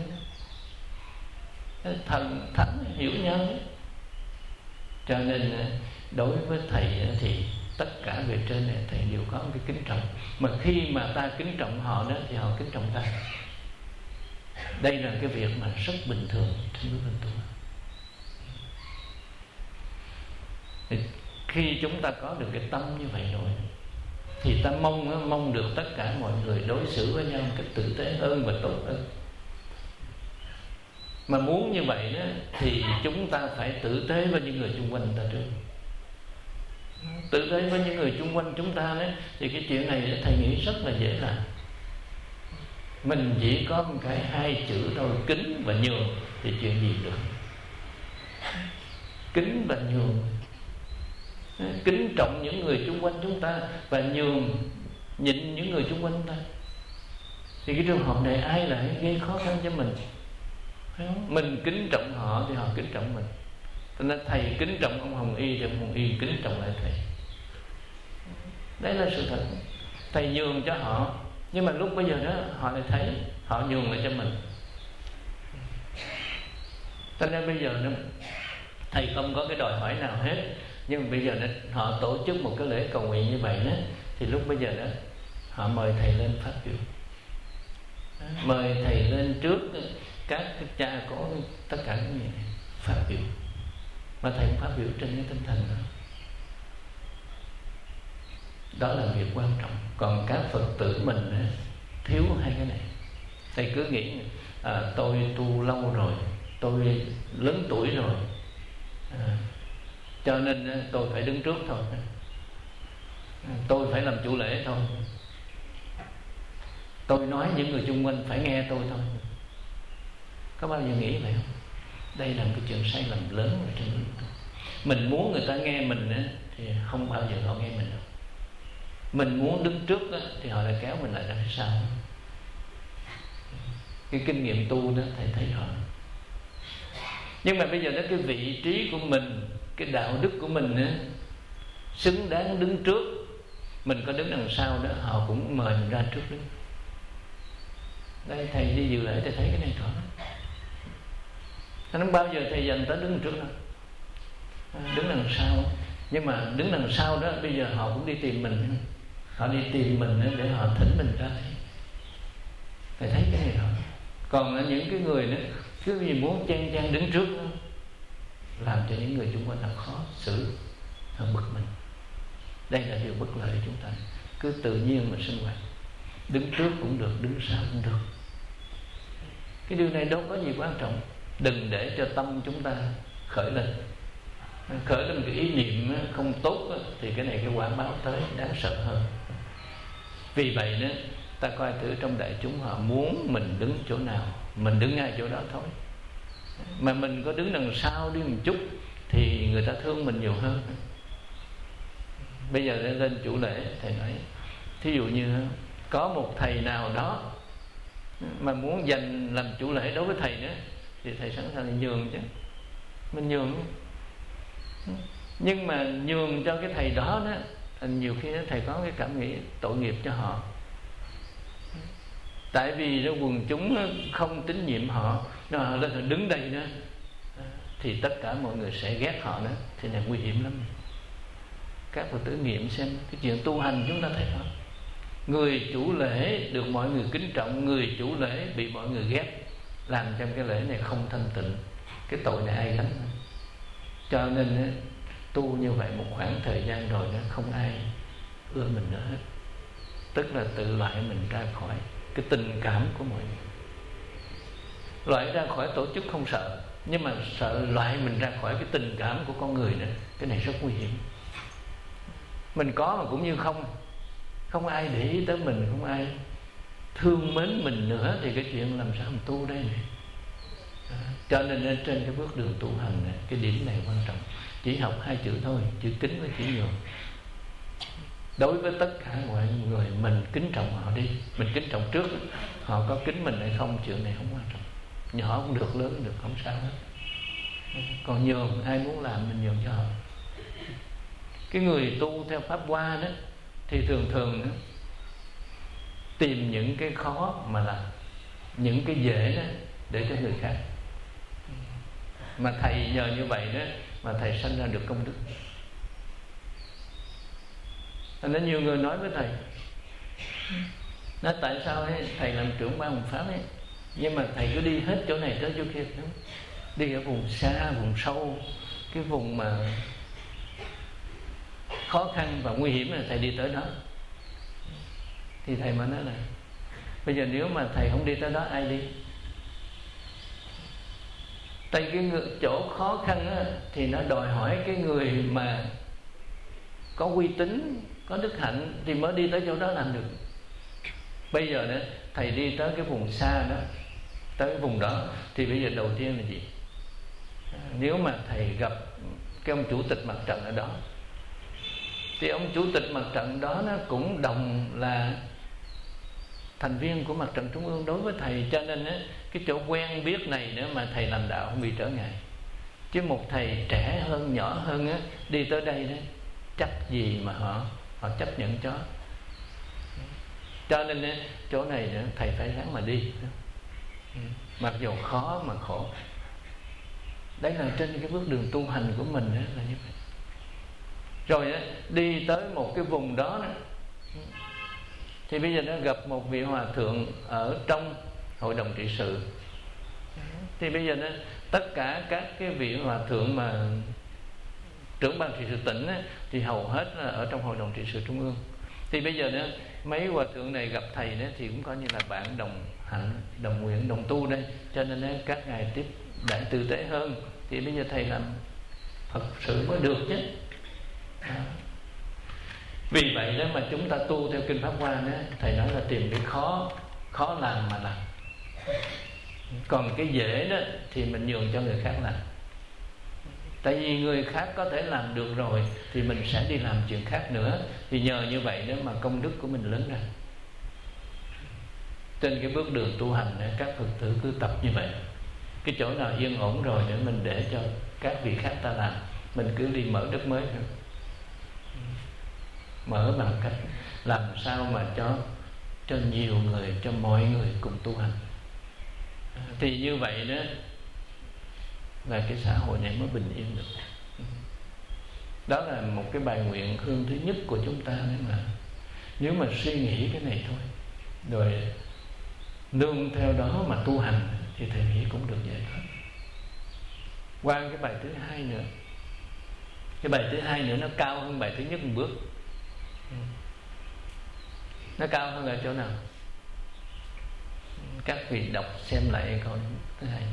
thần thánh hiểu nhau hết. Cho nên đối với thầy thì tất cả về trên này thầy đều có một cái kính trọng. Mà khi mà ta kính trọng họ đó thì họ kính trọng ta. Đây là cái việc mà rất bình thường trên bước đường tu. Khi chúng ta có được cái tâm như vậy rồi thì ta mong mong được tất cả mọi người đối xử với nhau một cách tử tế hơn và tốt hơn. Mà muốn như vậy đó, thì chúng ta phải tử tế với những người xung quanh ta trước. Tử tế với những người xung quanh chúng ta đó, thì cái chuyện này thầy nghĩ rất là dễ làm. Mình chỉ có một cái hai chữ thôi, kính và nhường, thì chuyện gì được. Kính và nhường, kính trọng những người xung quanh chúng ta và nhường nhịn những người xung quanh chúng ta. Thì cái trường hợp này ai lại gây khó khăn cho mình? Mình kính trọng họ thì họ kính trọng mình. Cho nên thầy kính trọng ông Hồng Y thì ông Hồng Y kính trọng lại thầy. Đấy là sự thật. Thầy nhường cho họ, nhưng mà lúc bây giờ đó họ lại thấy họ nhường lại cho mình. Cho nên bây giờ đó, thầy không có cái đòi hỏi nào hết. Nhưng mà bây giờ đó, họ tổ chức một cái lễ cầu nguyện như vậy đó, thì lúc bây giờ đó họ mời thầy lên phát biểu. Mời thầy lên trước các cái cha có tất cả những gì này phát biểu. Mà thầy cũng phát biểu trên cái tinh thần đó. Đó là việc quan trọng. Còn các Phật tử mình á, thiếu hai cái này. Thầy cứ nghĩ à, tôi tu lâu rồi, tôi lớn tuổi rồi, à, cho nên tôi phải đứng trước thôi, tôi phải làm chủ lễ thôi, tôi nói những người xung quanh phải nghe tôi thôi. Có bao giờ nghĩ vậy không? Đây là một cái chuyện sai lầm lớn ở trong nước. Mình muốn người ta nghe mình á, thì không bao giờ họ nghe mình đâu. Mình muốn đứng trước á, thì họ lại kéo mình lại ra phía sau. Cái kinh nghiệm tu đó thầy thấy rõ. Nhưng mà bây giờ đó, cái vị trí của mình, cái đạo đức của mình á, xứng đáng đứng trước. Mình có đứng đằng sau đó, họ cũng mời mình ra trước đứng. Đây thầy đi dự lễ thầy thấy cái này rõ. Không bao giờ thầy dành tới đứng trước đâu, đứng đằng sau. Nhưng mà đứng đằng sau đó, bây giờ họ cũng đi tìm mình. Họ đi tìm mình để họ thỉnh mình ra đây. Thầy thấy cái này rồi. Còn những cái người đó cứ gì muốn chen chen đứng trước đó, làm cho những người xung quanh là khó xử, họ bực mình. Đây là điều bất lợi của chúng ta. Cứ tự nhiên mà sinh hoạt, đứng trước cũng được, đứng sau cũng được. Cái điều này đâu có gì quan trọng. Đừng để cho tâm chúng ta khởi lên khởi lên cái ý niệm không tốt đó, thì cái này cái quả báo tới đáng sợ hơn. Vì vậy đó, ta coi thử trong đại chúng họ muốn mình đứng chỗ nào, mình đứng ngay chỗ đó thôi. Mà mình có đứng đằng sau đi một chút thì người ta thương mình nhiều hơn. Bây giờ lên chủ lễ, thầy nói thí dụ như có một thầy nào đó mà muốn dành làm chủ lễ đối với thầy nữa, thì thầy sẵn sàng nhường chứ. Mình nhường. Nhưng mà nhường cho cái thầy đó đó, nhiều khi thầy có cái cảm nghĩ tội nghiệp cho họ. Tại vì đó, quần chúng không tín nhiệm họ, nó lên họ đứng đây đó, thì tất cả mọi người sẽ ghét họ đó. Thì này nguy hiểm lắm. Các Phật tử nghiệm xem cái chuyện tu hành chúng ta thấy không? Người chủ lễ được mọi người kính trọng, người chủ lễ bị mọi người ghét, làm cho cái lễ này không thanh tịnh. Cái tội này ai gánh? Cho nên tu như vậy một khoảng thời gian rồi nó không ai ưa mình nữa hết. Tức là tự loại mình ra khỏi cái tình cảm của mọi người. Loại ra khỏi tổ chức không sợ, nhưng mà sợ loại mình ra khỏi cái tình cảm của con người nữa. Cái này rất nguy hiểm. Mình có mà cũng như không. Không ai để ý tới mình, không ai thương mến mình nữa, thì cái chuyện làm sao mà tu đây này. À, cho nên trên cái bước đường tu hành này, cái điểm này quan trọng. Chỉ học hai chữ thôi, chữ kính với chữ nhường. Đối với tất cả mọi người, mình kính trọng họ đi. Mình kính trọng trước, họ có kính mình hay không, chuyện này không quan trọng. Nhỏ cũng được, lớn cũng được, không sao hết. Còn nhường, ai muốn làm mình nhường cho họ. Cái người tu theo Pháp Hoa đó thì thường thường đó, tìm những cái khó mà làm, những cái dễ đó để cho người khác. Mà thầy nhờ như vậy đó mà thầy sanh ra được công đức. Nên nhiều người nói với thầy, nói tại sao ấy, thầy làm trưởng ban Hồng Pháp ấy, nhưng mà thầy cứ đi hết chỗ này tới chỗ kia, đi ở vùng xa, vùng sâu, cái vùng mà khó khăn và nguy hiểm là thầy đi tới đó. Thì thầy mới nói là bây giờ nếu mà thầy không đi tới đó, ai đi? Tại cái chỗ khó khăn á, thì nó đòi hỏi cái người mà có uy tín, có đức hạnh thì mới đi tới chỗ đó làm được. Bây giờ đó, thầy đi tới cái vùng xa đó, tới cái vùng đó, thì bây giờ đầu tiên là gì? Nếu mà thầy gặp cái ông chủ tịch mặt trận ở đó, thì ông chủ tịch mặt trận đó nó cũng đồng là thành viên của mặt trận trung ương đối với thầy. Cho nên á, cái chỗ quen biết này nữa mà thầy làm đạo không bị trở ngại. Chứ một thầy trẻ hơn, nhỏ hơn á, đi tới đây đó, chắc gì mà họ họ chấp nhận cho. Cho nên á, chỗ này nữa, thầy phải ráng mà đi. Mặc dù khó mà khổ. Đấy là trên cái bước đường tu hành của mình đó, là như vậy. Rồi đó, đi tới một cái vùng đó, đó thì bây giờ nó gặp một vị hòa thượng ở trong hội đồng trị sự. Thì bây giờ nó, tất cả các cái vị hòa thượng mà trưởng ban trị sự tỉnh á, thì hầu hết là ở trong hội đồng trị sự trung ương. Thì bây giờ đó, mấy hòa thượng này gặp thầy đó, thì cũng coi như là bạn đồng hạnh, đồng nguyện, đồng tu đây. Cho nên đó, các ngài tiếp đại tử tế hơn. Thì bây giờ thầy làm Phật sự mới được chứ. À. Vì vậy đó mà chúng ta tu theo kinh Pháp Hoa đó, thầy nói là tìm cái khó, khó làm mà làm. Còn cái dễ đó thì mình nhường cho người khác làm. Tại vì người khác có thể làm được rồi thì mình sẽ đi làm chuyện khác nữa. Thì nhờ như vậy đó mà công đức của mình lớn ra. Trên cái bước đường tu hành đó, các Phật tử cứ tập như vậy. Cái chỗ nào yên ổn rồi để mình để cho các vị khác ta làm, mình cứ đi mở đất mới nữa. Mở bằng cách làm sao mà cho cho nhiều người, cho mọi người cùng tu hành. Thì như vậy đó là cái xã hội này mới bình yên được. Đó là một cái bài nguyện hương thứ nhất của chúng ta. Nếu mà nếu mà suy nghĩ cái này thôi, rồi nương theo đó mà tu hành thì thầy nghĩ cũng được giải thoát. Qua cái bài thứ hai nữa, cái bài thứ hai nữa nó cao hơn bài thứ nhất một bước. Nó cao hơn ở chỗ nào? Các vị đọc xem lại câu thứ hai.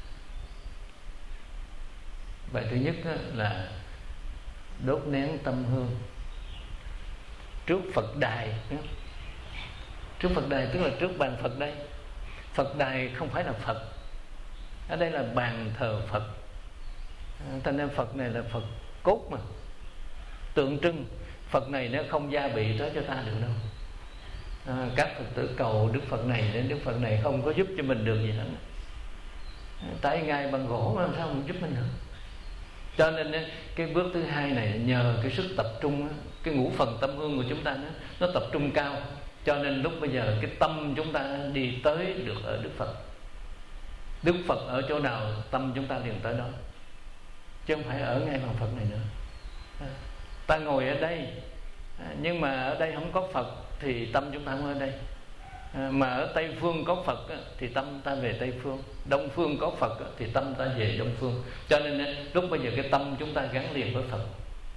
Bài thứ nhất là đốt nén tâm hương trước Phật đài. Trước Phật đài tức là trước bàn Phật đây. Phật đài không phải là Phật, ở đây là bàn thờ Phật. Thành nên Phật này là Phật cốt mà, tượng trưng. Phật này nó không gia bị tới cho ta được đâu. à, Các Phật tử cầu Đức Phật này, đến Đức Phật này không có giúp cho mình được gì hết. Tay ngai bằng gỗ mà làm sao mình giúp mình được. Cho nên cái bước thứ hai này nhờ cái sức tập trung, cái ngũ phần tâm hương của chúng ta nó, nó tập trung cao. Cho nên lúc bây giờ cái tâm chúng ta đi tới được ở Đức Phật. Đức Phật ở chỗ nào tâm chúng ta liền tới đó, chứ không phải ở ngay bàn Phật này nữa. Ta ngồi ở đây, nhưng mà ở đây không có Phật thì tâm chúng ta không ở đây. Mà ở Tây Phương có Phật thì tâm ta về Tây Phương, Đông Phương có Phật thì tâm ta về Đông Phương. Cho nên lúc bây giờ cái tâm chúng ta gắn liền với Phật.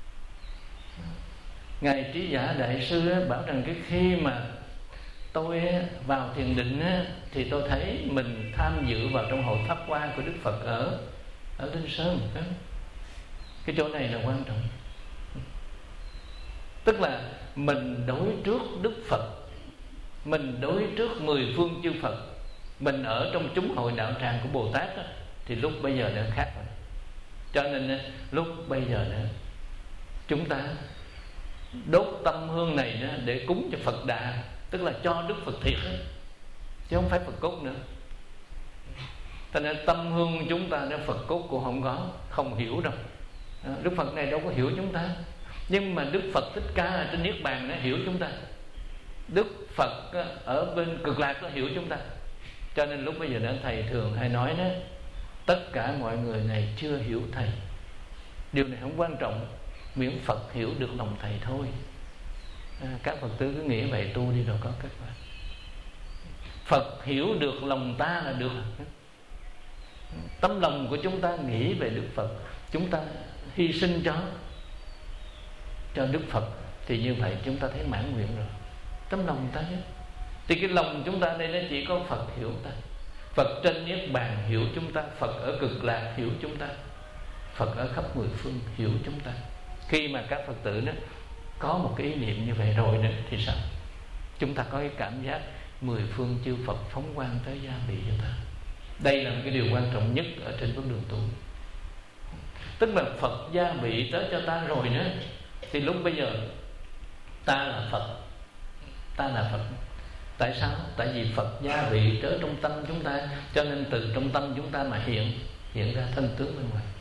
Ngài Trí Giả Đại Sư bảo rằng cái khi mà tôi vào thiền định thì tôi thấy mình tham dự vào trong hội Pháp Hoa của Đức Phật ở ở Linh Sơn. Cái chỗ này là quan trọng. Tức là mình đối trước Đức Phật, mình đối trước mười phương chư Phật, mình ở trong chúng hội đạo tràng của Bồ Tát đó, thì lúc bây giờ nó khác rồi. Cho nên lúc bây giờ nữa chúng ta đốt tâm hương này nữa để cúng cho Phật Đà, tức là cho Đức Phật thiệt ấy, chứ không phải Phật cốt nữa. Cho nên tâm hương chúng ta nó Phật cốt cũng không có, không hiểu đâu. Đức Phật này đâu có hiểu chúng ta, nhưng mà Đức Phật Thích Ca ở trên Niết Bàn nó hiểu chúng ta. Đức Phật ở bên Cực Lạc nó hiểu chúng ta. Cho nên lúc bây giờ nên thầy thường hay nói đó, tất cả mọi người này chưa hiểu thầy. Điều này không quan trọng, miễn Phật hiểu được lòng thầy thôi. à, Các Phật tử cứ nghĩ vậy tu đi rồi có kết quả. Phật hiểu được lòng ta là được. Tấm lòng của chúng ta nghĩ về Đức Phật, chúng ta hy sinh cho cho Đức Phật, thì như vậy chúng ta thấy mãn nguyện rồi. Tấm lòng ta hết. Thì cái lòng chúng ta đây nó chỉ có Phật hiểu ta. Phật trên Niết Bàn hiểu chúng ta, Phật ở Cực Lạc hiểu chúng ta, Phật ở khắp mười phương hiểu chúng ta. Khi mà các Phật tử đó có một cái ý niệm như vậy rồi nữa thì sao? Chúng ta có cái cảm giác mười phương chư Phật phóng quang tới gia bị cho ta. Đây là một cái điều quan trọng nhất ở trên bước đường tu. Tức là Phật gia bị tới cho ta rồi nữa, thì lúc bây giờ ta là Phật. Ta là Phật. Tại sao? Tại vì Phật gia vị tới trong tâm chúng ta, cho nên từ trong tâm chúng ta mà hiện hiện ra thân tướng bên ngoài,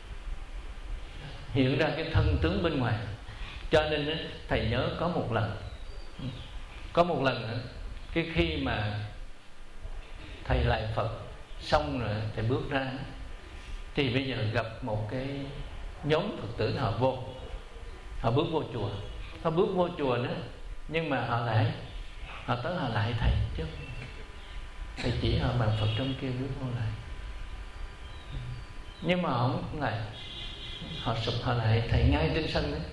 hiện ra cái thân tướng bên ngoài. Cho nên thầy nhớ có một lần, có một lần cái khi mà thầy lại Phật xong rồi thầy bước ra, thì bây giờ gặp một cái nhóm Phật tử họ vô, họ bước vô chùa, họ bước vô chùa nữa, nhưng mà họ lại họ tới họ lại thầy chứ thầy chỉ họ bàn Phật trong kia bước vô lại, nhưng mà họ không lại, họ sụp họ lại thầy ngay trên sân đấy.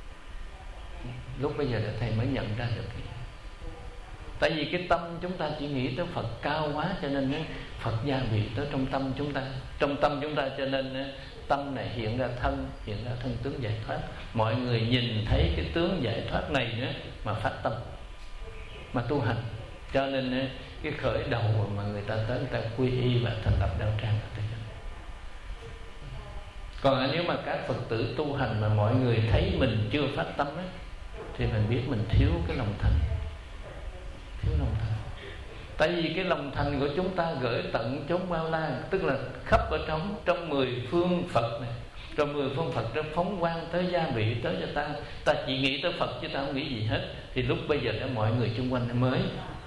Lúc bây giờ là thầy mới nhận ra được cái, tại vì cái tâm chúng ta chỉ nghĩ tới Phật cao quá, cho nên Phật gia vị tới trong tâm chúng ta, trong tâm chúng ta, cho nên tâm này hiện ra thân, hiện ra thân tướng giải thoát. Mọi người nhìn thấy cái tướng giải thoát này nữa mà phát tâm, mà tu hành. Cho nên cái khởi đầu mà người ta tới, người ta quy y và thành lập đạo tràng. Còn nếu mà các Phật tử tu hành mà mọi người thấy mình chưa phát tâm ấy, thì mình biết mình thiếu cái lòng thành, thiếu lòng thành. Tại vì cái lòng thành của chúng ta gửi tận chốn bao la, tức là khắp ở trong trong mười phương Phật này, trong mười phương Phật nó phóng quang tới gia vị tới cho ta. Ta chỉ nghĩ tới Phật chứ ta không nghĩ gì hết. Thì lúc bây giờ đó mọi người xung quanh mới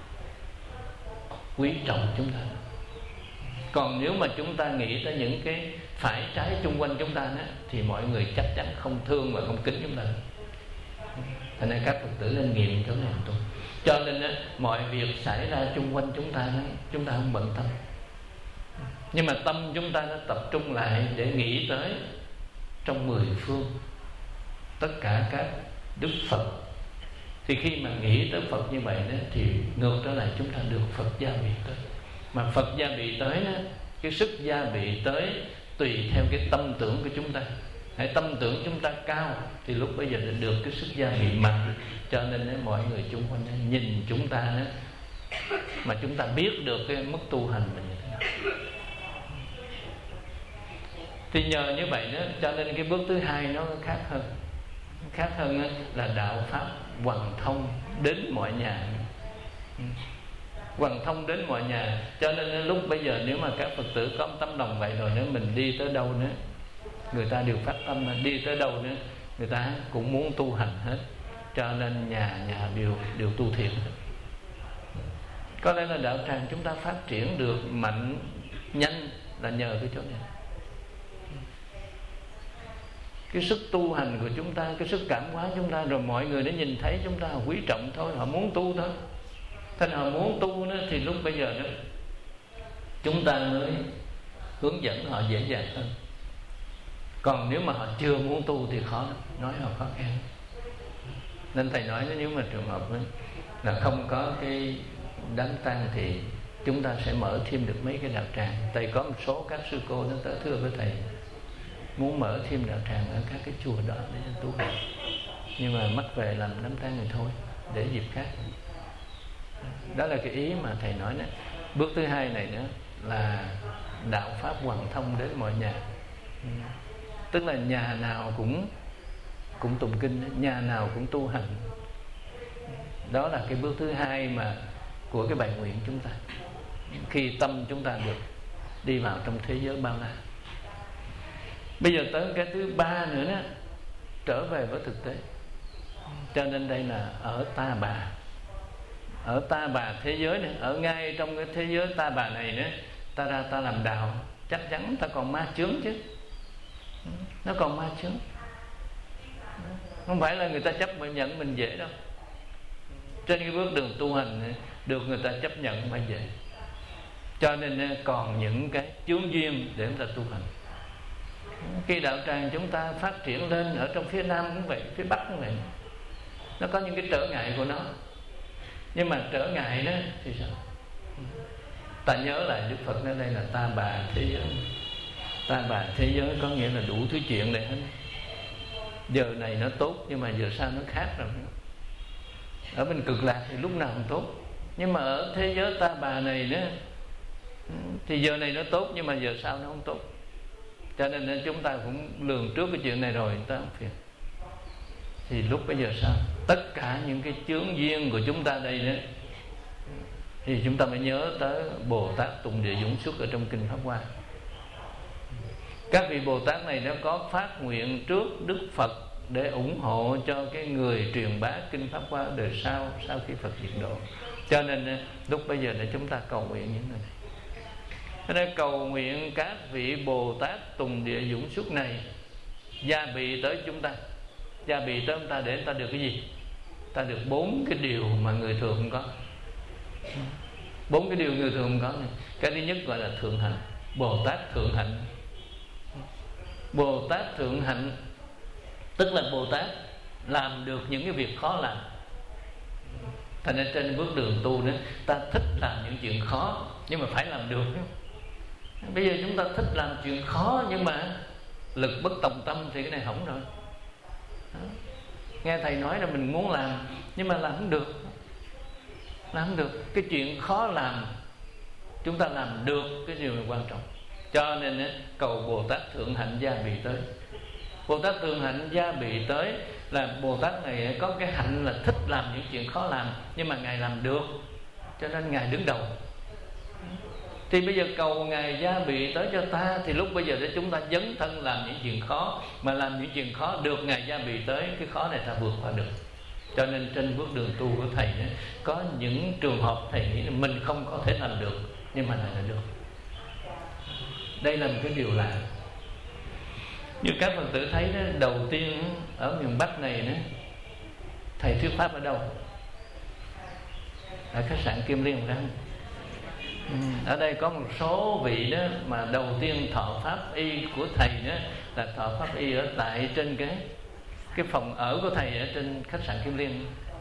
quý trọng chúng ta. Còn nếu mà chúng ta nghĩ tới những cái phải trái xung quanh chúng ta đó, thì mọi người chắc chắn không thương và không kính chúng ta. Thành ra các Phật tử nên nghiệm chỗ này tôi. Cho nên á, mọi việc xảy ra xung quanh chúng ta đó, chúng ta không bận tâm. Nhưng mà tâm chúng ta nó tập trung lại để nghĩ tới trong mười phương tất cả các Đức Phật. Thì khi mà nghĩ tới Phật như vậy đó, thì ngược trở lại chúng ta được Phật gia bị tới. Mà Phật gia bị tới đó, cái sức gia bị tới tùy theo cái tâm tưởng của chúng ta. Hãy tâm tưởng chúng ta cao thì lúc bây giờ được cái sức gia bị mạnh. Cho nên đó, mọi người chung quanh đó, nhìn chúng ta đó, mà chúng ta biết được cái mức tu hành mình như thế nào. Thì nhờ như vậy đó, cho nên cái bước thứ hai nó khác hơn. Khác hơn đó, là đạo pháp hoằng thông đến mọi nhà. Hoằng thông đến mọi nhà. Cho nên lúc bây giờ nếu mà các Phật tử có tâm lòng vậy rồi, nếu mình đi tới đâu nữa người ta đều phát tâm, đi tới đâu nữa người ta cũng muốn tu hành hết. Cho nên nhà nhà đều đều tu thiện hết. Có lẽ là đạo tràng chúng ta phát triển được mạnh nhanh là nhờ cái chỗ này. Cái sức tu hành của chúng ta, cái sức cảm hóa chúng ta, rồi mọi người đã nhìn thấy chúng ta quý trọng thôi, họ muốn tu thôi. Thành họ muốn tu nữa thì lúc bây giờ đó chúng ta mới hướng dẫn họ dễ dàng hơn. Còn nếu mà họ chưa muốn tu thì khó, nói họ khó khăn. Nên thầy nói nếu mà trường hợp ấy, là không có cái đám tang thì chúng ta sẽ mở thêm được mấy cái đạo tràng. Thầy có một số các sư cô nó tới thưa với thầy muốn mở thêm đạo tràng ở các cái chùa đó để tu hành, nhưng mà mắc về làm đám tang thì thôi, để dịp khác. Đó là cái ý mà thầy nói đó. Bước thứ hai này nữa là đạo pháp hoằng thông đến mọi nhà. Tức là nhà nào cũng cũng tụng kinh, nhà nào cũng tu hành. Đó là cái bước thứ hai mà của cái bài nguyện chúng ta. Khi tâm chúng ta được đi vào trong thế giới bao la. Bây giờ tới cái thứ ba nữa đó, trở về với thực tế. Cho nên đây là ở ta bà. Ở ta bà thế giới này, ở ngay trong cái thế giới ta bà này nữa, ta ra ta làm đạo, chắc chắn ta còn ma chướng chứ. Nó còn ma chướng. Không phải là người ta chấp nhận mình dễ đâu. Trên cái bước đường tu hành được người ta chấp nhận mà dễ. Cho nên còn những cái chướng duyên để chúng ta tu hành. Khi đạo tràng chúng ta phát triển lên, ở trong phía Nam cũng vậy, phía Bắc cũng vậy, nó có những cái trở ngại của nó. Nhưng mà trở ngại đó thì sao? Ta nhớ lại Đức Phật nói đây là ta bà thế giới. Ta bà thế giới có nghĩa là đủ thứ chuyện này hết. Giờ này nó tốt, nhưng mà giờ sau nó khác rồi. Ở bên cực lạc thì lúc nào cũng tốt, nhưng mà ở thế giới ta bà này nữa thì giờ này nó tốt, nhưng mà giờ sau nó không tốt. Cho nên chúng ta cũng lường trước cái chuyện này rồi, chúng ta không phiền. Thì lúc bây giờ sao? Tất cả những cái chướng duyên của chúng ta đây đó, thì chúng ta mới nhớ tới Bồ Tát Tùng Địa Dũng Xuất ở trong Kinh Pháp Hoa. Các vị Bồ Tát này nó có phát nguyện trước Đức Phật để ủng hộ cho cái người truyền bá Kinh Pháp Hoa đời sau, sau khi Phật diệt độ. Cho nên lúc bây giờ để chúng ta cầu nguyện những người này. Cho nên cầu nguyện các vị Bồ Tát Tùng Địa Dũng Xuất này gia bị tới chúng ta. Gia bị tới chúng ta để chúng ta được cái gì? Ta được bốn cái điều mà người thường không có. Bốn cái điều người thường không có này. Cái thứ nhất gọi là thượng hạnh. Bồ Tát thượng hạnh. Bồ Tát thượng hạnh tức là Bồ Tát làm được những cái việc khó làm. Thành ra trên bước đường tu đó, ta thích làm những chuyện khó, nhưng mà phải làm được. Bây giờ chúng ta thích làm chuyện khó, nhưng mà lực bất tòng tâm thì cái này hỏng rồi. Đó. Nghe thầy nói là mình muốn làm, nhưng mà làm không được. Làm không được. Cái chuyện khó làm, chúng ta làm được cái điều này quan trọng. Cho nên cầu Bồ Tát thượng hạnh gia bị tới. Bồ Tát thượng hạnh gia bị tới là Bồ Tát này có cái hạnh là thích làm những chuyện khó làm, nhưng mà Ngài làm được, cho nên Ngài đứng đầu. Thì bây giờ cầu Ngài gia bị tới cho ta, thì lúc bây giờ để chúng ta dấn thân làm những chuyện khó. Mà làm những chuyện khó được Ngài gia bị tới, cái khó này ta vượt qua được. Cho nên trên bước đường tu của thầy ấy, có những trường hợp thầy nghĩ là mình không có thể làm được, nhưng mà này là được. Đây là một cái điều lạ. Như các Phật tử thấy đó, đầu tiên ở miền Bắc này đó, thầy thuyết pháp ở đâu? ở khách sạn Kim Liên phải không? Ừ. Ở đây có một số vị đó mà đầu tiên thọ pháp y của thầy đó là thọ pháp y ở tại trên cái cái phòng ở của thầy ở trên khách sạn Kim Liên.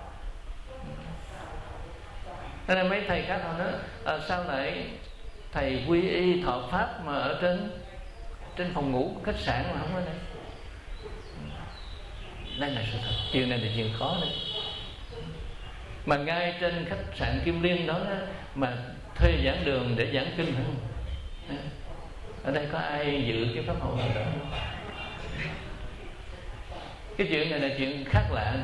Thế nên mấy thầy khác họ nói à, sao lại thầy quy y thọ pháp mà ở trên trên phòng ngủ của khách sạn mà không ở đây? Đây là sự thật, chuyện này là chuyện khó đấy. Mà ngay trên khách sạn Kim Liên đó, đó mà thuê giảng đường để giảng kinh không? Ở đây có ai dự cái pháp hội nào đó không? Cái chuyện này là chuyện khác lạ.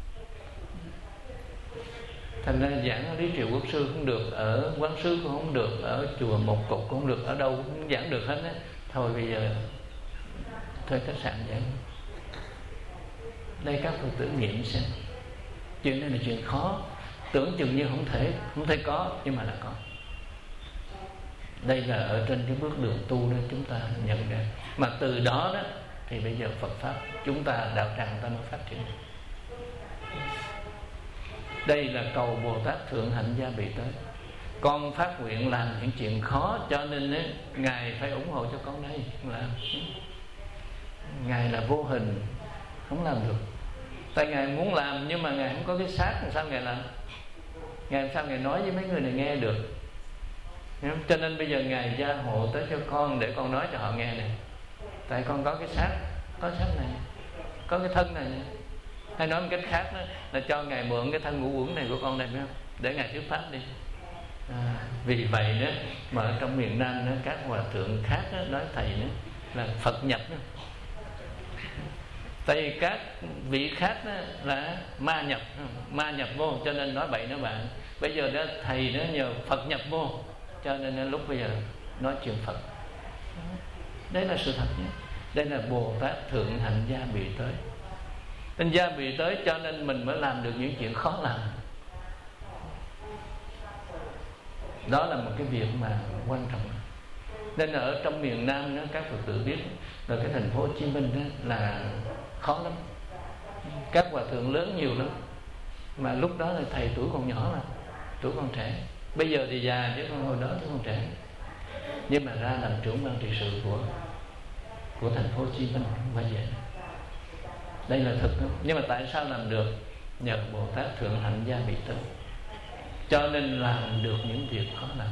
Thành ra giảng ở Lý Triều Quốc Sư không được, ở Quán Sứ cũng không được, ở chùa Một Cục cũng không được, ở đâu cũng giảng được hết á. Thôi bây giờ thuê khách sạn giảng. Đây các Phật tử nghiệm xem. Chuyện này là chuyện khó, tưởng chừng như không thể không thể có, nhưng mà là có. Đây là ở trên cái bước đường tu đó chúng ta nhận ra. Mà từ đó đó thì bây giờ Phật pháp chúng ta, đạo tràng ta mới phát triển. Đây là cầu Bồ Tát Thượng Hạnh Gia Bị tới. Con phát nguyện làm những chuyện khó, cho nên ấy, Ngài phải ủng hộ cho con đây làm. Ngài là vô hình, không làm được. Tại Ngài muốn làm nhưng mà Ngài không có cái xác, làm sao Ngài làm? Ngài làm sao Ngài nói với mấy người này nghe được? Cho nên bây giờ Ngài gia hộ tới cho con để con nói cho họ nghe này. Tại con có cái xác, có xác này, có cái thân này. Hay nói một cách khác đó, là cho Ngài mượn cái thân ngũ uẩn này của con này, phải không? Để Ngài thuyết pháp đi. À, vì vậy đó mà ở trong miền Nam đó, các hòa thượng khác đó, nói thầy đó, là Phật nhập đó. Tại vì các vị khác đó là ma nhập, ma nhập vô, cho nên nói bậy nói bạn. Bây giờ đó thầy đó nhờ Phật nhập vô, cho nên lúc bây giờ nói chuyện Phật. Đấy là sự thật nhé. Đây là Bồ Tát Thượng Hạnh Gia Bị tới. Nên gia bị tới cho nên mình mới làm được những chuyện khó làm. Đó là một cái việc mà quan trọng. Nên ở trong miền Nam đó, các Phật tử biết là cái thành phố Hồ Chí Minh đó là khó lắm. Các hòa thượng lớn nhiều lắm. Mà lúc đó là thầy tuổi còn nhỏ, mà tuổi còn trẻ. Bây giờ thì già chứ còn hồi đó thì còn trẻ. Nhưng mà ra làm trưởng ban trị sự của của thành phố Hồ Chí Minh không phải vậy. Đây là thực đó. Nhưng mà tại sao làm được? Nhờ Bồ Tát Thượng Hạnh Gia Bị tới, cho nên làm được những việc khó làm.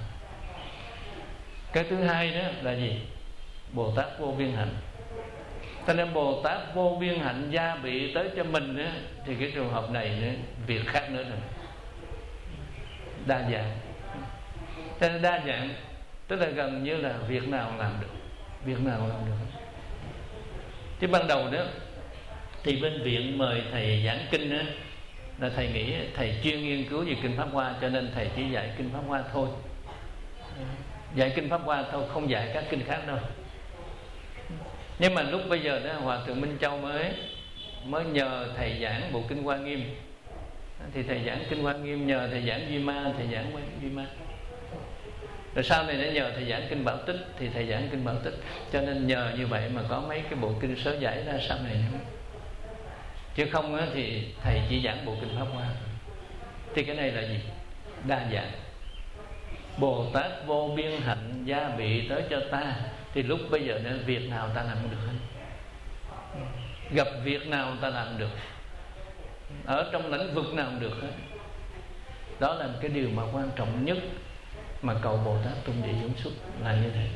Cái thứ hai đó là gì? Bồ Tát Vô Biên Hạnh. Cho nên Bồ Tát Vô Biên Hạnh Gia Bị tới cho mình đó, thì cái trường hợp này đó, việc khác nữa rồi. Đa dạng. Cho nên đa dạng tức là gần như là việc nào làm được, việc nào làm được. Chứ ban đầu đó thì bên viện mời thầy giảng kinh đó, là thầy nghĩ thầy chuyên nghiên cứu về kinh Pháp Hoa, cho nên thầy chỉ dạy kinh Pháp Hoa thôi. Dạy kinh Pháp Hoa thôi, không dạy các kinh khác đâu. Nhưng mà lúc bây giờ đó Hòa thượng Minh Châu mới mới nhờ thầy giảng bộ kinh Hoa Nghiêm, thì thầy giảng kinh Hoa Nghiêm, nhờ thầy giảng Duy Ma, thầy giảng Duy Ma. Rồi sau này nó nhờ thầy giảng kinh Bảo Tích, thì thầy giảng kinh Bảo Tích. Cho nên nhờ như vậy mà có mấy cái bộ kinh sớ giải ra sau này nữa. Chứ không á, thì thầy chỉ giảng bộ kinh Pháp Hoa. Thì cái này là gì? Đa dạng. Bồ Tát Vô Biên Hạnh Gia Bị tới cho ta, thì lúc bây giờ nên việc nào ta làm được hết. Gặp việc nào ta làm được, ở trong lĩnh vực nào được hết. Đó là một cái điều mà quan trọng nhất mà cầu Bồ Tát tung địa dũng xuất là như thế.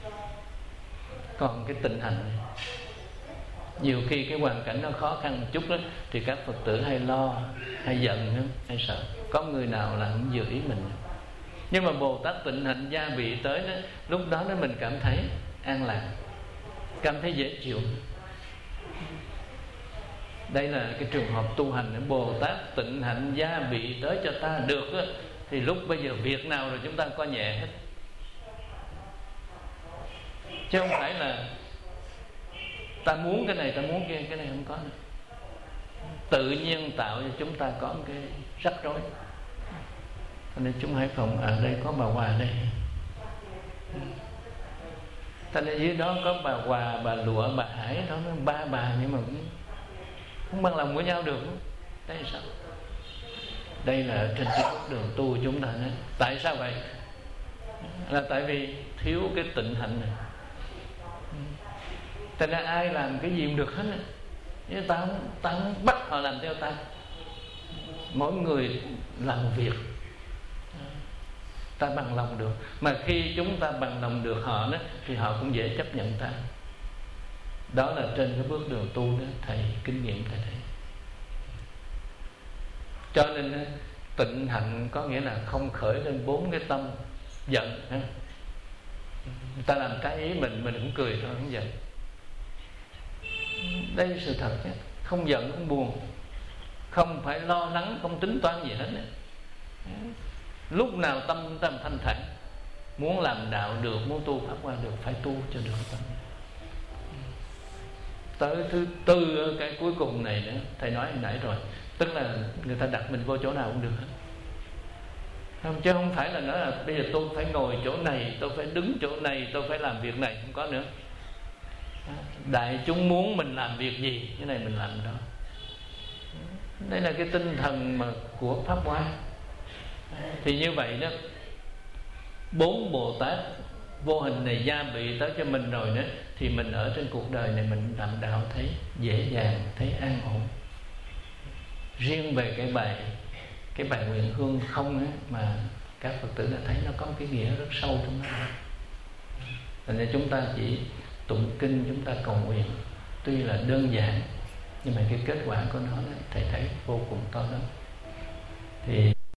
Còn cái tình hành này, nhiều khi cái hoàn cảnh nó khó khăn một chút đó, thì các Phật tử hay lo, hay giận, hay sợ. Có người nào là không vừa ý mình. Nhưng mà Bồ Tát Tịnh Hạnh Gia Bị tới đó, lúc đó đó mình cảm thấy an lạc, cảm thấy dễ chịu. Đây là cái trường hợp tu hành. Bồ Tát Tịnh Hạnh Gia Bị tới cho ta được đó, thì lúc bây giờ việc nào rồi chúng ta coi nhẹ hết. Chứ không phải là ta muốn cái này, ta muốn kia, cái này không có nữa. Tự nhiên tạo cho chúng ta có một cái rắc rối. Cho nên chúng hãy phòng ở đây có bà Hòa đây. Cho nên dưới đó có bà Hòa, bà Lụa, bà Hải, đó ba bà, nhưng mà cũng không bằng lòng với nhau được. Đấy là sao? Đây là trên cái bước đường tu chúng ta nói. Tại sao vậy? Là tại vì thiếu cái tịnh hạnh này. Thành ra ai làm cái gì cũng được hết á. Ta không, ta không bắt họ làm theo ta. Mỗi người làm một việc, ta bằng lòng được. Mà khi chúng ta bằng lòng được họ đó, thì họ cũng dễ chấp nhận ta. Đó là trên cái bước đường tu đó, thầy kinh nghiệm thầy thấy. Cho nên tịnh hạnh có nghĩa là không khởi lên bốn cái tâm giận. Người ta làm cái ý mình, mình cũng cười thôi, không giận. Đây là sự thật chứ. Không giận, không buồn, không phải lo lắng, không tính toán gì hết. Lúc nào tâm chúng ta thanh thản, muốn làm đạo được, muốn tu pháp qua được, phải tu cho được tâm. Tới thứ tư cái cuối cùng này nữa, thầy nói hồi nãy rồi, tức là người ta đặt mình vô chỗ nào cũng được hết. Không, chứ không phải là nói là bây giờ tôi phải ngồi chỗ này, tôi phải đứng chỗ này, tôi phải làm việc này, không có nữa. Đại chúng muốn mình làm việc gì, cái này mình làm đó. Đây là cái tinh thần mà của Pháp Hoa. Thì như vậy đó, bốn Bồ Tát vô hình này gia bị tới cho mình rồi nữa, thì mình ở trên cuộc đời này mình làm đạo thấy dễ dàng, thấy an ổn. Riêng về cái bài cái bài nguyện hương không á, mà các Phật tử đã thấy nó có một cái nghĩa rất sâu trong đó. Thành ra chúng ta chỉ tụng kinh, chúng ta cầu nguyện, tuy là đơn giản, nhưng mà cái kết quả của nó thầy thấy vô cùng to lớn. Thì